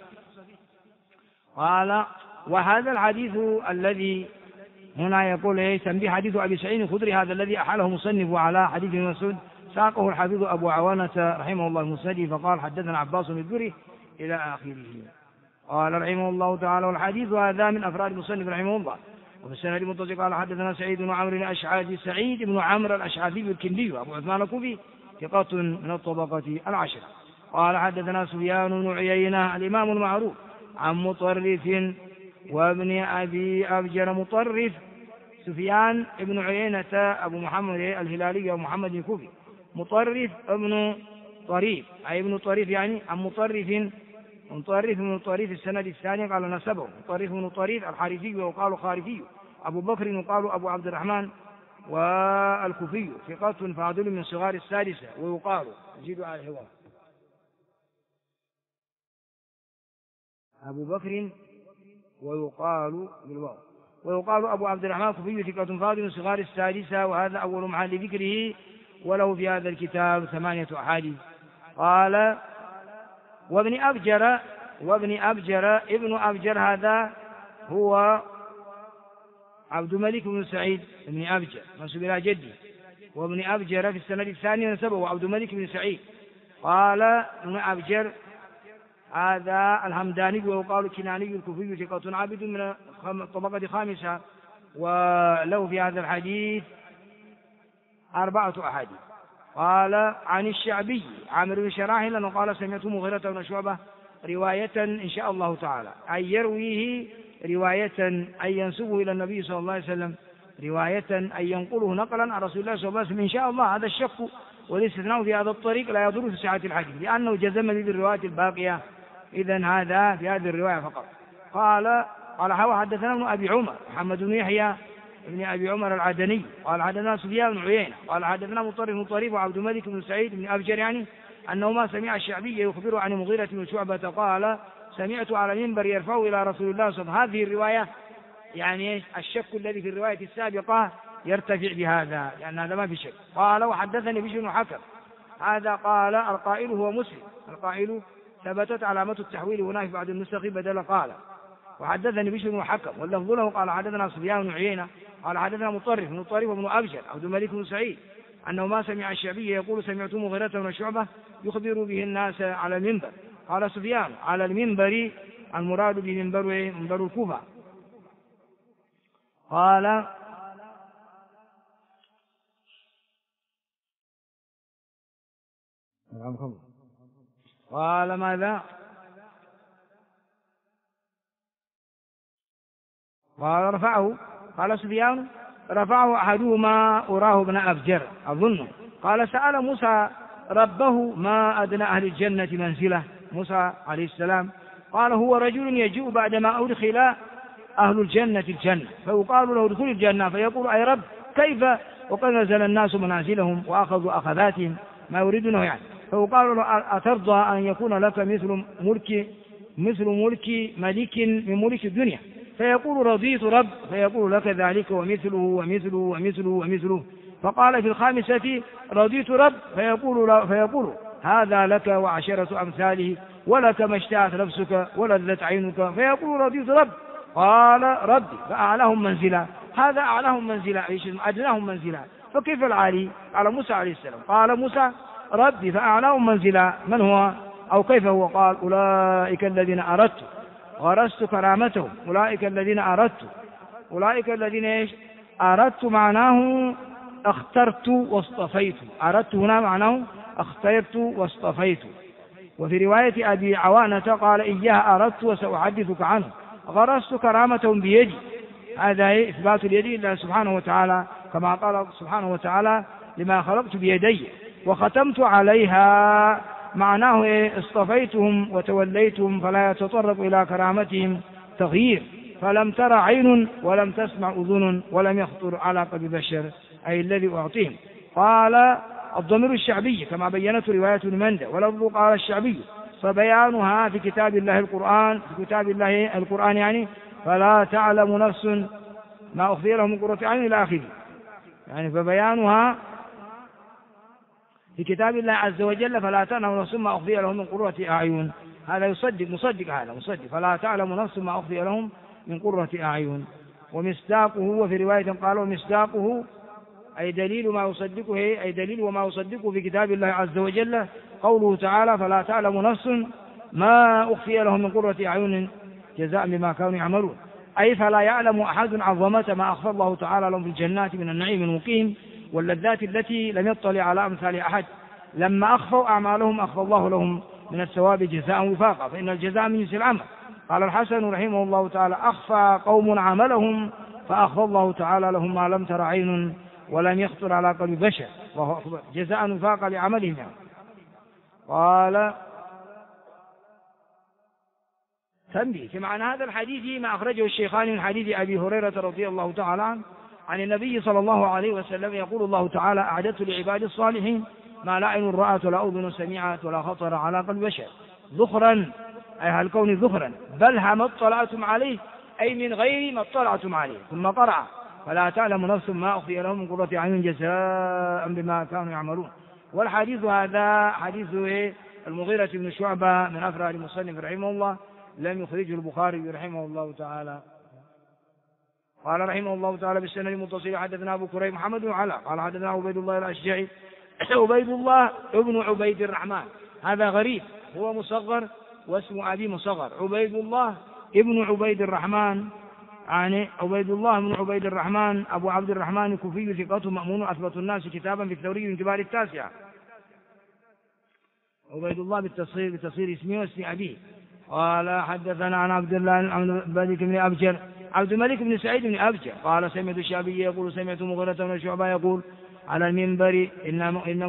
قال وهذا الحديث الذي هنا يقول تنبيه حديث أبي سعيد الخدري هذا الذي أحاله مصنف على حديث ابن مسعود ساقه الحافظ أبو عوانة رحمه الله المسندي فقال حدثنا عباس بن الدري إلى آخره. قال رحمه الله تعالى والحديث هذا من أفراد المصنف رحمه الله. وفي السند المتصل قال حدثنا سعيد بن عمرو الأشعثي سعيد بن عمرو الأشعثي الكندي أبو عثمان الكوفي ثقة من الطبقة العشرة. قال حدثنا سفيان بن عيينة الإمام المعروف عن مطرف وابن أبي أبجر. مطرف سفيان بن عيينة أبو محمد الهلالي ومحمد الكوفي. مطرف ابن طريف أي ابن طريف يعني عن مطرف بن طريف السند الثاني قال نسبه مطرف بن طريف الحارثي وقال خارفي أبو بكر وقالوا أبو عبد الرحمن والكوفي ثقة فاضل من صغار السادسة ويقال زيدوا على الحوار أبو بكر ويقال بالواو ويقال أبو عبد الرحمن الكوفي ثقة فاضل من صغار السادسة وهذا أول محل ذكره وله في هذا الكتاب 8 أحاديث. قال وابن أبجر ابن أبجر هذا هو عبد الملك بن سعيد بن أبجر منسوب إلى جدي. وابن أبجر في السند الثاني نسبه عبد الملك بن سعيد. قال ابن أبجر هذا الهمداني ويقال كناني الكوفي ثقة عابد من الطبقة الخامسة وله في هذا الحديث 4 أحاديث. قال عن الشعبي عامر بن شراحل أنه قال سمعت مغيرة بن شعبة رواية إن شاء الله تعالى أي يرويه رواية أي ينسبه إلى النبي صلى الله عليه وسلم رواية أي ينقله نقلا عن رسول الله صلى الله عليه وسلم إن شاء الله. هذا الشك والاستثناء في هذا الطريق لا يضر في صحة الحديث لأنه جزم به بالروايات الباقية إذن هذا في هذه الرواية فقط. قال حدثنا ابن أبي عمر محمد بن يحيى ابن أبي عمر العدني قال حدثنا سفيان بن عيينة قال حدثنا مطرف وعبد الملك بن سعيد بن أبجر يعني أنه ما سمع الشعبي يخبر عن مغيرة بن شعبة قال سمعت على المنبر يرفعه إلى رسول الله صلى الله عليه وسلم. هذه الرواية يعني الشك الذي في الرواية السابقة يرتفع بهذا لأن هذا ما في شك. قال وحدثني بشر بن حكم هذا قال القائل هو مسلم القائل ثبتت علامة التحويل هنا في بعض النسخ بدل قال وحدثني بشر بن حكم واللفظ له قال حدثنا سفيان بن عيينة قال حدثنا مطرف وابن أبجر عبد الملك بن سعيد أنه ما سمع الشعبي يقول سمعت مغيرة بن شعبة يخبر به الناس على المنبر. قال سفيان على المنبر المراد به منبر الكوفة. قال ماذا؟ قال رفعه قال سفيان رفعه أحدهما أراه ابن أبجر أظنه. قال سأل موسى ربه ما أدنى أهل الجنة منزله موسى عليه السلام قال هو رجل يجيء بعدما أدخل أهل الجنة فيقال له ادخل الجنة فيقول أي رب كيف وقد نزل الناس منازلهم وأخذوا أخذاتهم ما يريدونه يعني فيقال له أترضى أن يكون لك مثل ملك ملك من ملك الدنيا فيقول رضيت رب فيقول لك ذلك ومثله ومثله ومثله ومثله. فقال في الخامسة رضيت رب فيقول هذا لك وعشرة أمثاله ولك ما اشتهت نفسك ولذت عينك فيقول رضيت رب. قال ربي فأعلاهم منزلا هذا أعلاهم منزلا أدناهم منزلا فكيف العالي؟ قال موسى عليه السلام قال موسى ربي فأعلاهم منزلا من هو أو كيف هو؟ قال أولئك الذين أردت غرست كرامتهم أولئك الذين أردت معناه اخترت واصطفيت أردت هنا معناه اخترت واصطفيت. وفي رواية أبي عوانة قال إياه أردت وسأحدثك عنه غرست كرامتهم بيدي هذا إثبات اليد لله سبحانه وتعالى كما قال سبحانه وتعالى لما خلقت بيدي وختمت عليها معناه اصطفيتهم وتوليتهم فلا يتطرق إلى كرامتهم تغيير فلم تر عين ولم تسمع أذن ولم يخطر على قلب بشر أي الذي أعطيهم. قال الضمير الشعبي كما بينته رواية المندى ولفظ قال الشعبي فبيانها في كتاب الله القرآن يعني فلا تعلم نفس ما أخفي لهم من قرة أعين إلى آخره. يعني فبيانها في كتاب الله عز وجل فلا تعلم نفس ما أخفي لهم من قرة أعين، هذا مصدق هذا مصدق، فلا تعلم نفس ما أخفي لهم من قرة أعين. ومصداقه، وفي رواية قالوا مصداقه أي دليل ما يصدقه، أي دليل وما يصدقه في كتاب الله عز وجل قوله تعالى فلا تعلم نفس ما أخفي لهم من قرة أعين جزاء بما كانوا يعملون، أي فلا يعلم أحد عظمة ما أخفى الله تعالى لهم في الجنات من النعيم المقيم واللذات التي لم يطلع على أمثال أحد. لما أخفوا أعمالهم أخفى الله لهم من الثواب جزاء وفاقا، فإن الجزاء من جنس العمل. قال الحسن رحمه الله تعالى أخفى قوم عملهم فأخفى الله تعالى لهم ما لم تر عين ولم يخطر على قلب بشر، وهو جزاء وفاقا لعملهم. قال تنبيه في معنى هذا الحديث ما أخرجه الشيخان من حديث أبي هريرة رضي الله تعالى عنه عن النبي صلى الله عليه وسلم يقول الله تعالى أعددت لعباد الصالحين ما لا عين رأت ولا أذن سمعت ولا خطر على قلب بشر ذخرا، أي هالكون ذخرا، بل ما اطلعتم عليه، أي من غير ما اطلعتم عليه. ثم قرأ فلا تعلم نفس ما أخفي لهم من قرة أعين جزاء بما كانوا يعملون. والحديث هذا حديث المغيرة بن شعبة من أفراد المصنف رحمه الله، لم يخرجه البخاري رحمه الله تعالى. قال رحمه الله تعالى بالسند المتصل حدثنا أبو كريم محمد بن علاء قال حدثنا عبيد الله الأشجعي عبيد الله ابن عبيد الرحمن، هذا غريب، هو مصغر واسم أبي مصغر، عبيد الله ابن عبيد الرحمن، يعني عبيد الله بن عبيد الرحمن أبو عبد الرحمن الكوفي ثقة مأمون أثبت الناس كتابا في الثوري من كبار التاسعة. عبيد الله بالتصغير اسمه واسم أبيه. قال حدثنا عن عبد الملك بن أبجر عبد الملك بن سعيد بن أبجر قال سمعت الشعبي يقول سمعت مغيرة بن شعبة يقول على المنبر إن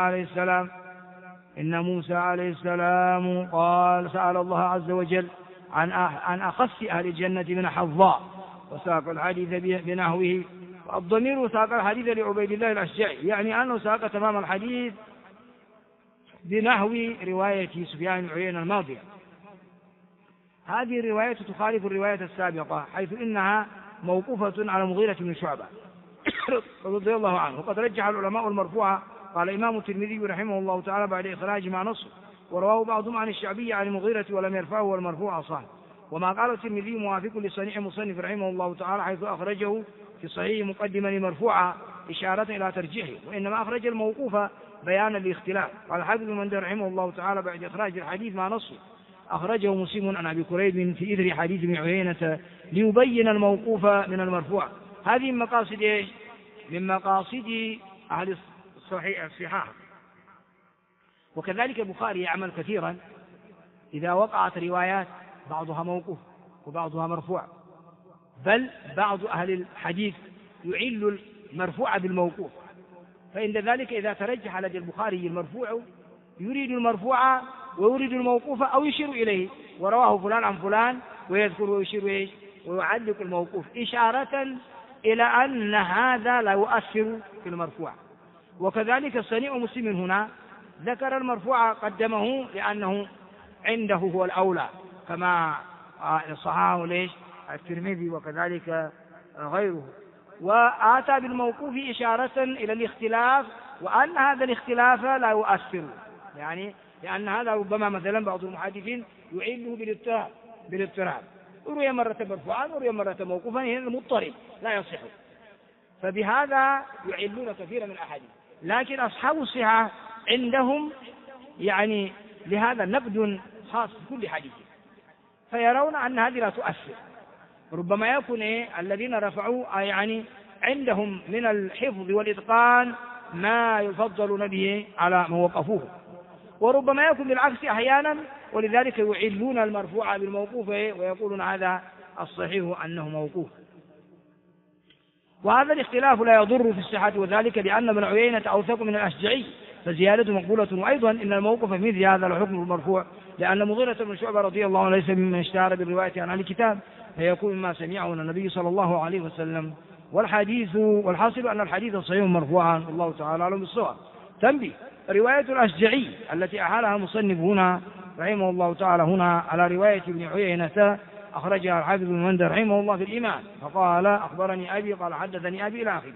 موسى عليه السلام قال سأل الله عز وجل عن أخص أهل الجنة من حظاء، وساق الحديث بنحوه، الضمير ساق الحديث لعبيد الله الأشجعي، يعني أنه ساق تمام الحديث بنحو رواية سفيان بن عيينة الماضية. هذه الرواية تخالف الرواية السابقة حيث إنها موقوفة على مغيرة بن شعبة رضي الله عنه، وقد رجح العلماء المرفوعة. قال الإمام الترمذي رحمه الله تعالى بعد إخراج ما نصه، ورواه بعضهم عن الشعبي عن المغيرة ولم يرفعه والمرفوع صح. وما قال الترمذي موافق لصنيع مصنف رحمه الله تعالى حيث أخرجه في صحيح مقدما مرفوعا إشارة إلى ترجيحه، وإنما أخرج الموقوف بيانا للاختلاف. قال الحافظ بن مندى رحمه الله تعالى بعد إخراج الحديث ما نصه أخرجه مسلم عن أبي كريب في إثر حديث ابن عيينة ليبين الموقوف من المرفوع. هذه من مقاصد إيش؟ من مقاصد أهل الصحاح. وكذلك البخاري يعمل كثيرا إذا وقعت روايات بعضها موقوف وبعضها مرفوع، بل بعض أهل الحديث يعل المرفوع بالموقوف، فإن ذلك إذا ترجح لدى البخاري المرفوع يريد المرفوع ويريد الموقوف أو يشير إليه، ورواه فلان عن فلان ويذكر ويشير إيش ويعلق الموقوف إشارة إلى أن هذا لا يؤثر في المرفوع. وكذلك الصنيع مسلم هنا ذكر المرفوع قدمه لأنه عنده هو الأولى، كما صححه ليش الترمذي وكذلك غيره، وآتى بالموقوف إشارة إلى الاختلاف وأن هذا الاختلاف لا يؤثر، يعني لأن هذا ربما مثلا بعض المحدثين يعله بالاضطراب، روي مرة مرفوعا وروي مرة موقوفا، هنا المضطرب لا يصح، فبهذا يعلون كثيرا من الأحاديث. لكن أصحاب الصحة عندهم يعني لهذا نقد خاص في كل حديث، فيرون أن هذه لا تؤثر. ربما يكون الذين رفعوا يعني عندهم من الحفظ والإتقان ما يفضلون به على ما وقفوه، وربما يكون بالعكس أحيانا، ولذلك يعلون المرفوع بالموقوف ويقولون هذا الصحيح أنه موقوف. وهذا الاختلاف لا يضر في الصحة، وذلك لأن ابن عيينة أوثق من الأشجعي فزيادته مقبولة. وأيضا إن الموقف في مثل هذا الحكم المرفوع، لأن مغيرة بن شعبة رضي الله عنه ليس ممن اشتهر بالرواية عن الكتاب، فيكون مما سمعه من النبي صلى الله عليه وسلم. والحاصل أن الحديث صحيح مرفوعا، والله تعالى أعلم بالصواب. تنبيه: رواية الأشجعي التي أحالها المصنف هنا رحمه الله تعالى هنا على رواية ابن عيينة أخرجها الحافظ بن منذر رحمه الله في الإيمان، فقال أخبرني أبي قال حدثني أبي إلى آخره.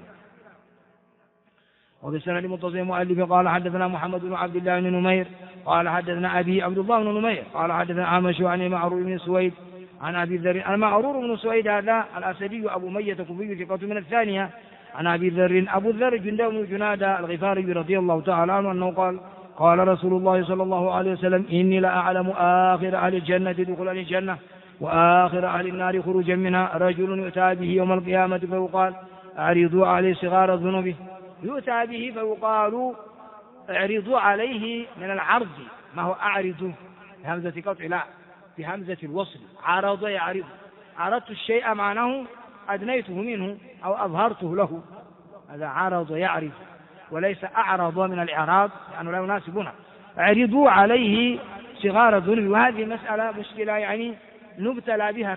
وبالسند المتصل مؤلف قال حدثنا محمد بن عبد الله بن نمير قال حدثنا أبي عبد الله بن نمير قال حدثنا عامش عن المعرور بن سويد عن أبي ذر. المعرور بن سويد هذا الأسدي أبو مية كوفي ثقة من الثانية. عن أبي ذر أبو الذر جندب بن جنادة الغفاري رضي الله تعالى عنه أنه قال رسول الله صلى الله عليه وسلم إني لأعلم آخر أهل الجنة دخولا الجنة وآخر أهل النار خروجا منها رجل يؤتى به يوم القيامة فيقال أعرضوا عليه صغار ذنوبه. يؤتى به فيقال اعرضوا عليه من العرض، ما هو أعرضوا بهمزة قطع لا بهمزة الوصل، عرض يعرض، عرضت الشيء معناه أدنيته منه أو أظهرته له، هذا عرض يعرض وليس أعرض من الإعراض لأنه لا يناسبنا. اعرضوا عليه صغار الذنوب. وهذه مسألة مشكلة يعني نبتلى بها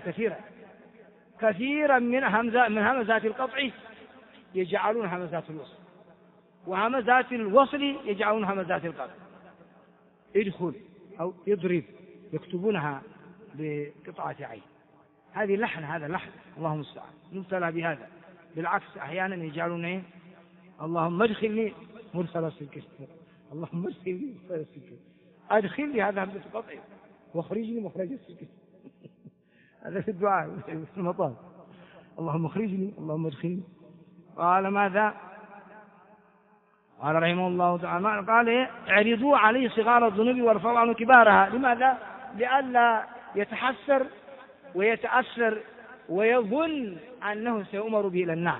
كثيرا من همزات القطع يجعلون همزات الوصل، وهمزات الوصل يجعلون همزات القطع. ادخل أو اضرب يكتبونها بقطعة عين، هذه لحن، هذا لحن اللهم المستعان، نبتلى بهذا. بالعكس أحيانا يجعلون ايه اللهم ادخلني مرسل السلك، اللهم ادخلني مرسل السلك، ادخلني هذا همزة قطع واخرجني مخرج السلك. هذا في الدعاء في المطاف، اللهم اخرجني اللهم ادخلني. قال ماذا؟ قال رحمه الله تعالى قال اعرضوا عليه صغار الذنوب وارفعوا عنه كبارها. لماذا؟ لئلا يتحسر ويتأثر ويظن أنه سيؤمر به إلى النار.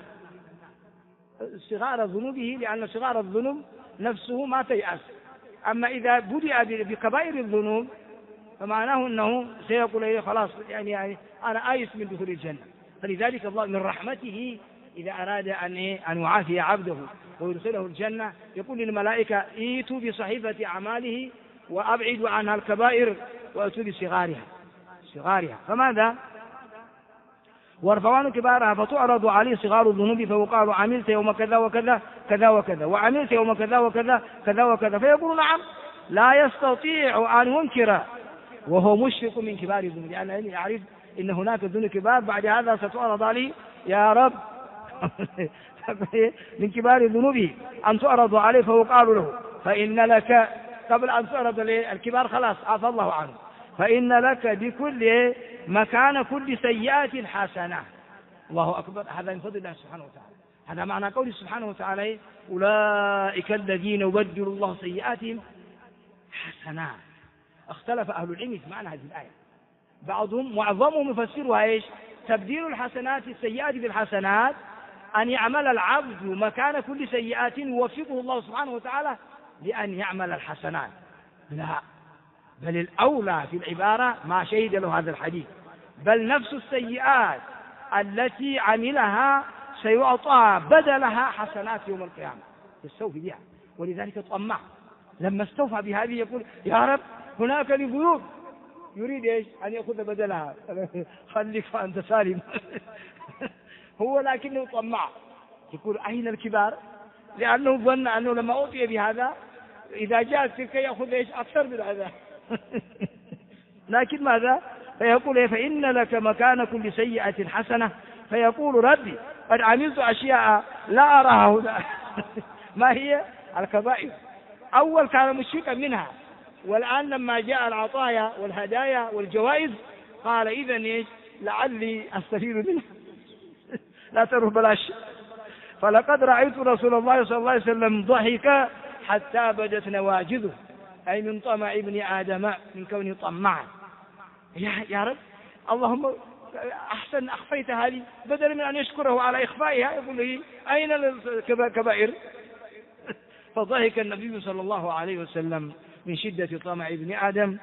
صغار ذنوبه، لأن صغار الذنوب نفسه ما تيأس. أما إذا بدأ بكبائر الذنوب فمعناه أنه سيقول إيه خلاص يعني أنا آيس من دخول الجنة. فلذلك الله من رحمته إذا أراد أن يعافي عبده ويدخله الجنة يقول للملائكة ائتوا بصحيفة أعماله وأبعدوا عنها الكبائر وأتوا بصغارها. فماذا؟ وارفعوا عنه كبارها فتعرض عليه صغار الذنوب فيقال عملت يوم كذا وكذا كذا وكذا وعملت يوم كذا وكذا كذا وكذا، فيقول نعم لا يستطيع أن ينكر وهو مشفق من كبار الذنوب، لأنه يعرف إن هناك ذنوب كبار بعد هذا ستعرض عليه يا رب من كبار ذنوبه أن تعرض عليه فيقال له فإن لك قبل أن تعرض الكبار خلاص عفى الله عنه، فإن لك بكل مكان كل سيئات حسنة. الله أكبر، هذا من فضل الله سبحانه وتعالى. هذا معنى قوله سبحانه وتعالى أولئك الذين يبدل الله سيئاتهم حسنات. اختلف أهل العلم في معنى هذه الآية، بعضهم معظمهم يفسرها ايش؟ تبديل الحسنات السيئات بالحسنات، أن يعمل العبد مكان كل سيئات يوفقه الله سبحانه وتعالى لأن يعمل الحسنات. لا، بل الأولى في العبارة ما شهد له هذا الحديث، بل نفس السيئات التي عملها سيعطى بدلها حسنات يوم القيامة يستوفي بها. ولذلك طمع لما استوفى بهذه يقول يا رب هناك لي ذنوب، يريد ايش؟ أن يأخذ بدلها خليك فأنت سالم. هو لكنه طمع يقول أين الكبار؟ لأنه ظن أنه لما أوتي بهذا إذا جاء تلك يأخذ ايش؟ أكثر من هذا. لكن ماذا؟ فيقول فإن لك مكان كل سيئة حسنة، فيقول ربي قد عملت أشياء لا أراها هنا. ما هي؟ الكبائر. أول كان مشفقا منها، والآن لما جاء العطايا والهدايا والجوائز قال إذن ايش؟ لعلي أستفيد منها. لا تروح بلاش. فلقد رأيت رسول الله صلى الله عليه وسلم ضحك حتى بدت نواجذه، أي من طمع ابن آدم، من كونه طمعا. يا رب اللهم أحسن أخفيتها لي، بدل من أن يشكره على إخفائها يقول لي أين الكبائر؟ فضحك النبي صلى الله عليه وسلم من شدة طمع ابن آدم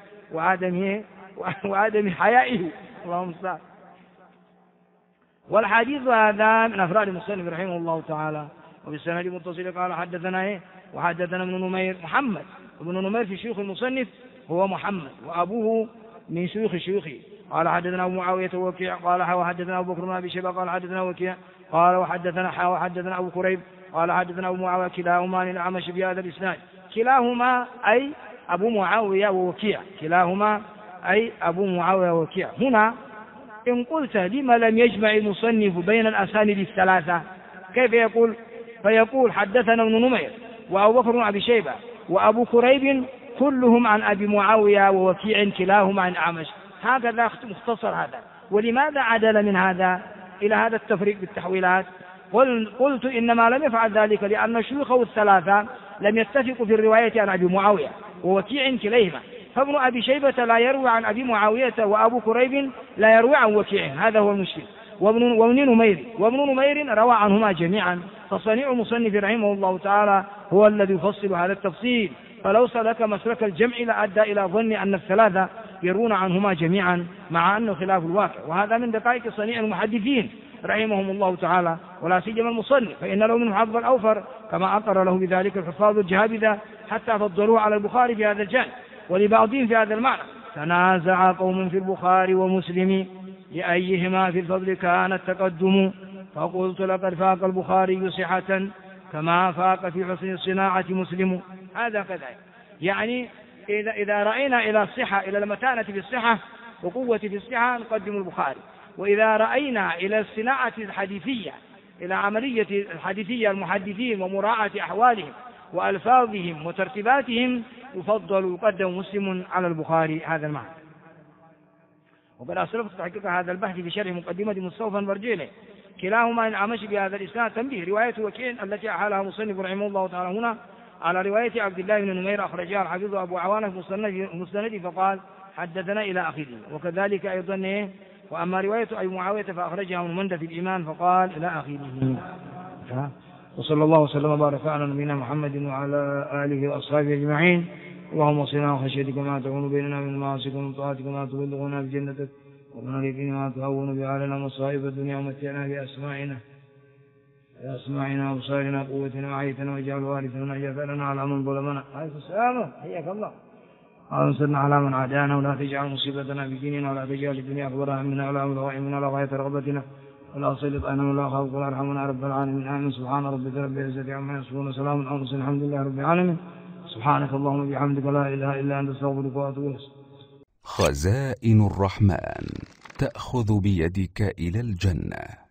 وعدم حيائه. اللهم صل. والحديث هذا من أفراد المصنف رحمه الله تعالى. وبالسند المتصل قال حدثنا وحدثنا ابن نمير محمد، ابن نمير في شيوخ المصنف هو محمد، وأبوه من شيوخ شيوخه. قال حدثنا أبو معاوية وكيع قال وحدثنا أبو بكر بن أبي شيبة قال حدثنا وكيع قال وحدثنا أبو كريب قال حدثنا أبو معاوية كلاهما عن الأعمش بهذا الإسناد. كلاهما أي أبو معاوية ووكيع، كلاهما أي أبو معاوية ووكيع. هنا إن قلت لما لم يجمع المصنف بين الأسانيد الثلاثة كيف يقول؟ فيقول حدثنا ابن نمير وأبو بكر بن أبي شيبة وأبو كريب كلهم عن أبي معاوية ووكيع كلاهما عن أعمش. هكذا مختصر هذا. ولماذا عدل من هذا إلى هذا التفريق بالتحويلات؟ قلت إنما لم يفعل ذلك لأن شيوخه الثلاثة لم يتفقوا في الرواية عن أبي معاوية ووكيع كليهما، فابن أبي شيبة لا يروي عن أبي معاوية وأبو كريب لا يروي عن وكيع، هذا هو المشكل. وابن نمير روى عنهما جميعا. فصنيع المصنف رحمه الله تعالى هو الذي يفصل هذا التفصيل، فلو سلك مسلك الجمع لأدى إلى ظن أن الثلاثة يرون عنهما جميعا مع أنه خلاف الواقع. وهذا من دقائق صنيع المحدثين رحمهم الله تعالى، ولا سيما المصنف، فإن له من حظ الأوفر كما أقر له بذلك الحفاظ الجهابذة حتى فضلوه على البخاري في هذا الجانب، ولبعضهم في هذا المعنى. تنازع قوم في البخاري ومسلم لأيهما في الفضل كان التقدم، فقلت لقد فاق البخاري صحة كما فاق في حسن الصناعة مسلم. هذا كذا، يعني إذا رأينا إلى الصحة، إلى المتانة في الصحة وقوة في الصحة نقدم البخاري، وإذا رأينا إلى الصناعة الحديثية، إلى عملية الحديثية المحدثين ومراعاة أحوالهم وألفاظهم وترتيباتهم يقدم مسلم على البخاري. هذا المعنى. وقد أسلفت تحقيق هذا البحث في شرح مقدمة مستوفى برجيله كلاهما الأعمش بهذا الإسناد. تنبيه: رواية وكيع التي أحالها مصنف رحمه الله تعالى هنا على رواية عبد الله بن نمير أخرجها الحافظ أبو عوانة في مسنده فقال حدثنا إلى آخره. وكذلك أيضا وأما رواية أبي معاوية فأخرجها ابن مندة في الإيمان فقال إلى آخره. وصلى الله وسلم وبارك على نبينا محمد وعلى آله وأصحابه أجمعين. اللهم صلنا وخشيتك ما تكون بيننا من معاصيك ومن طاعتك ما تبلغنا بجنتك ومن اليقين ما تهون بعلنا مصائب الدنيا ومتعنا بأسماعنا وأبصارنا قوتنا وعيتنا واجعل وارثنا جثرنا على من ظلمنا. عليكم السلام، حياك الله. وانصرنا على من عادانا ولا تجعل مصيبتنا في ديننا ولا تجعل الدنيا أكبر همنا ولا مبلغ علمنا ولا غاية رغبتنا ولا سلط أنا ولا خافك ولا ارحمنا رب العالمين. آمين. سبحان ربك رب العزة عما يصفون وسلام على المرسلين الحمد لله رب العالمين. سبحانك اللهم وبحمدك لا إله إلا أنت أستغفرك وأتوب إليك. خزائن الرحمن تأخذ بيدك إلى الجنة.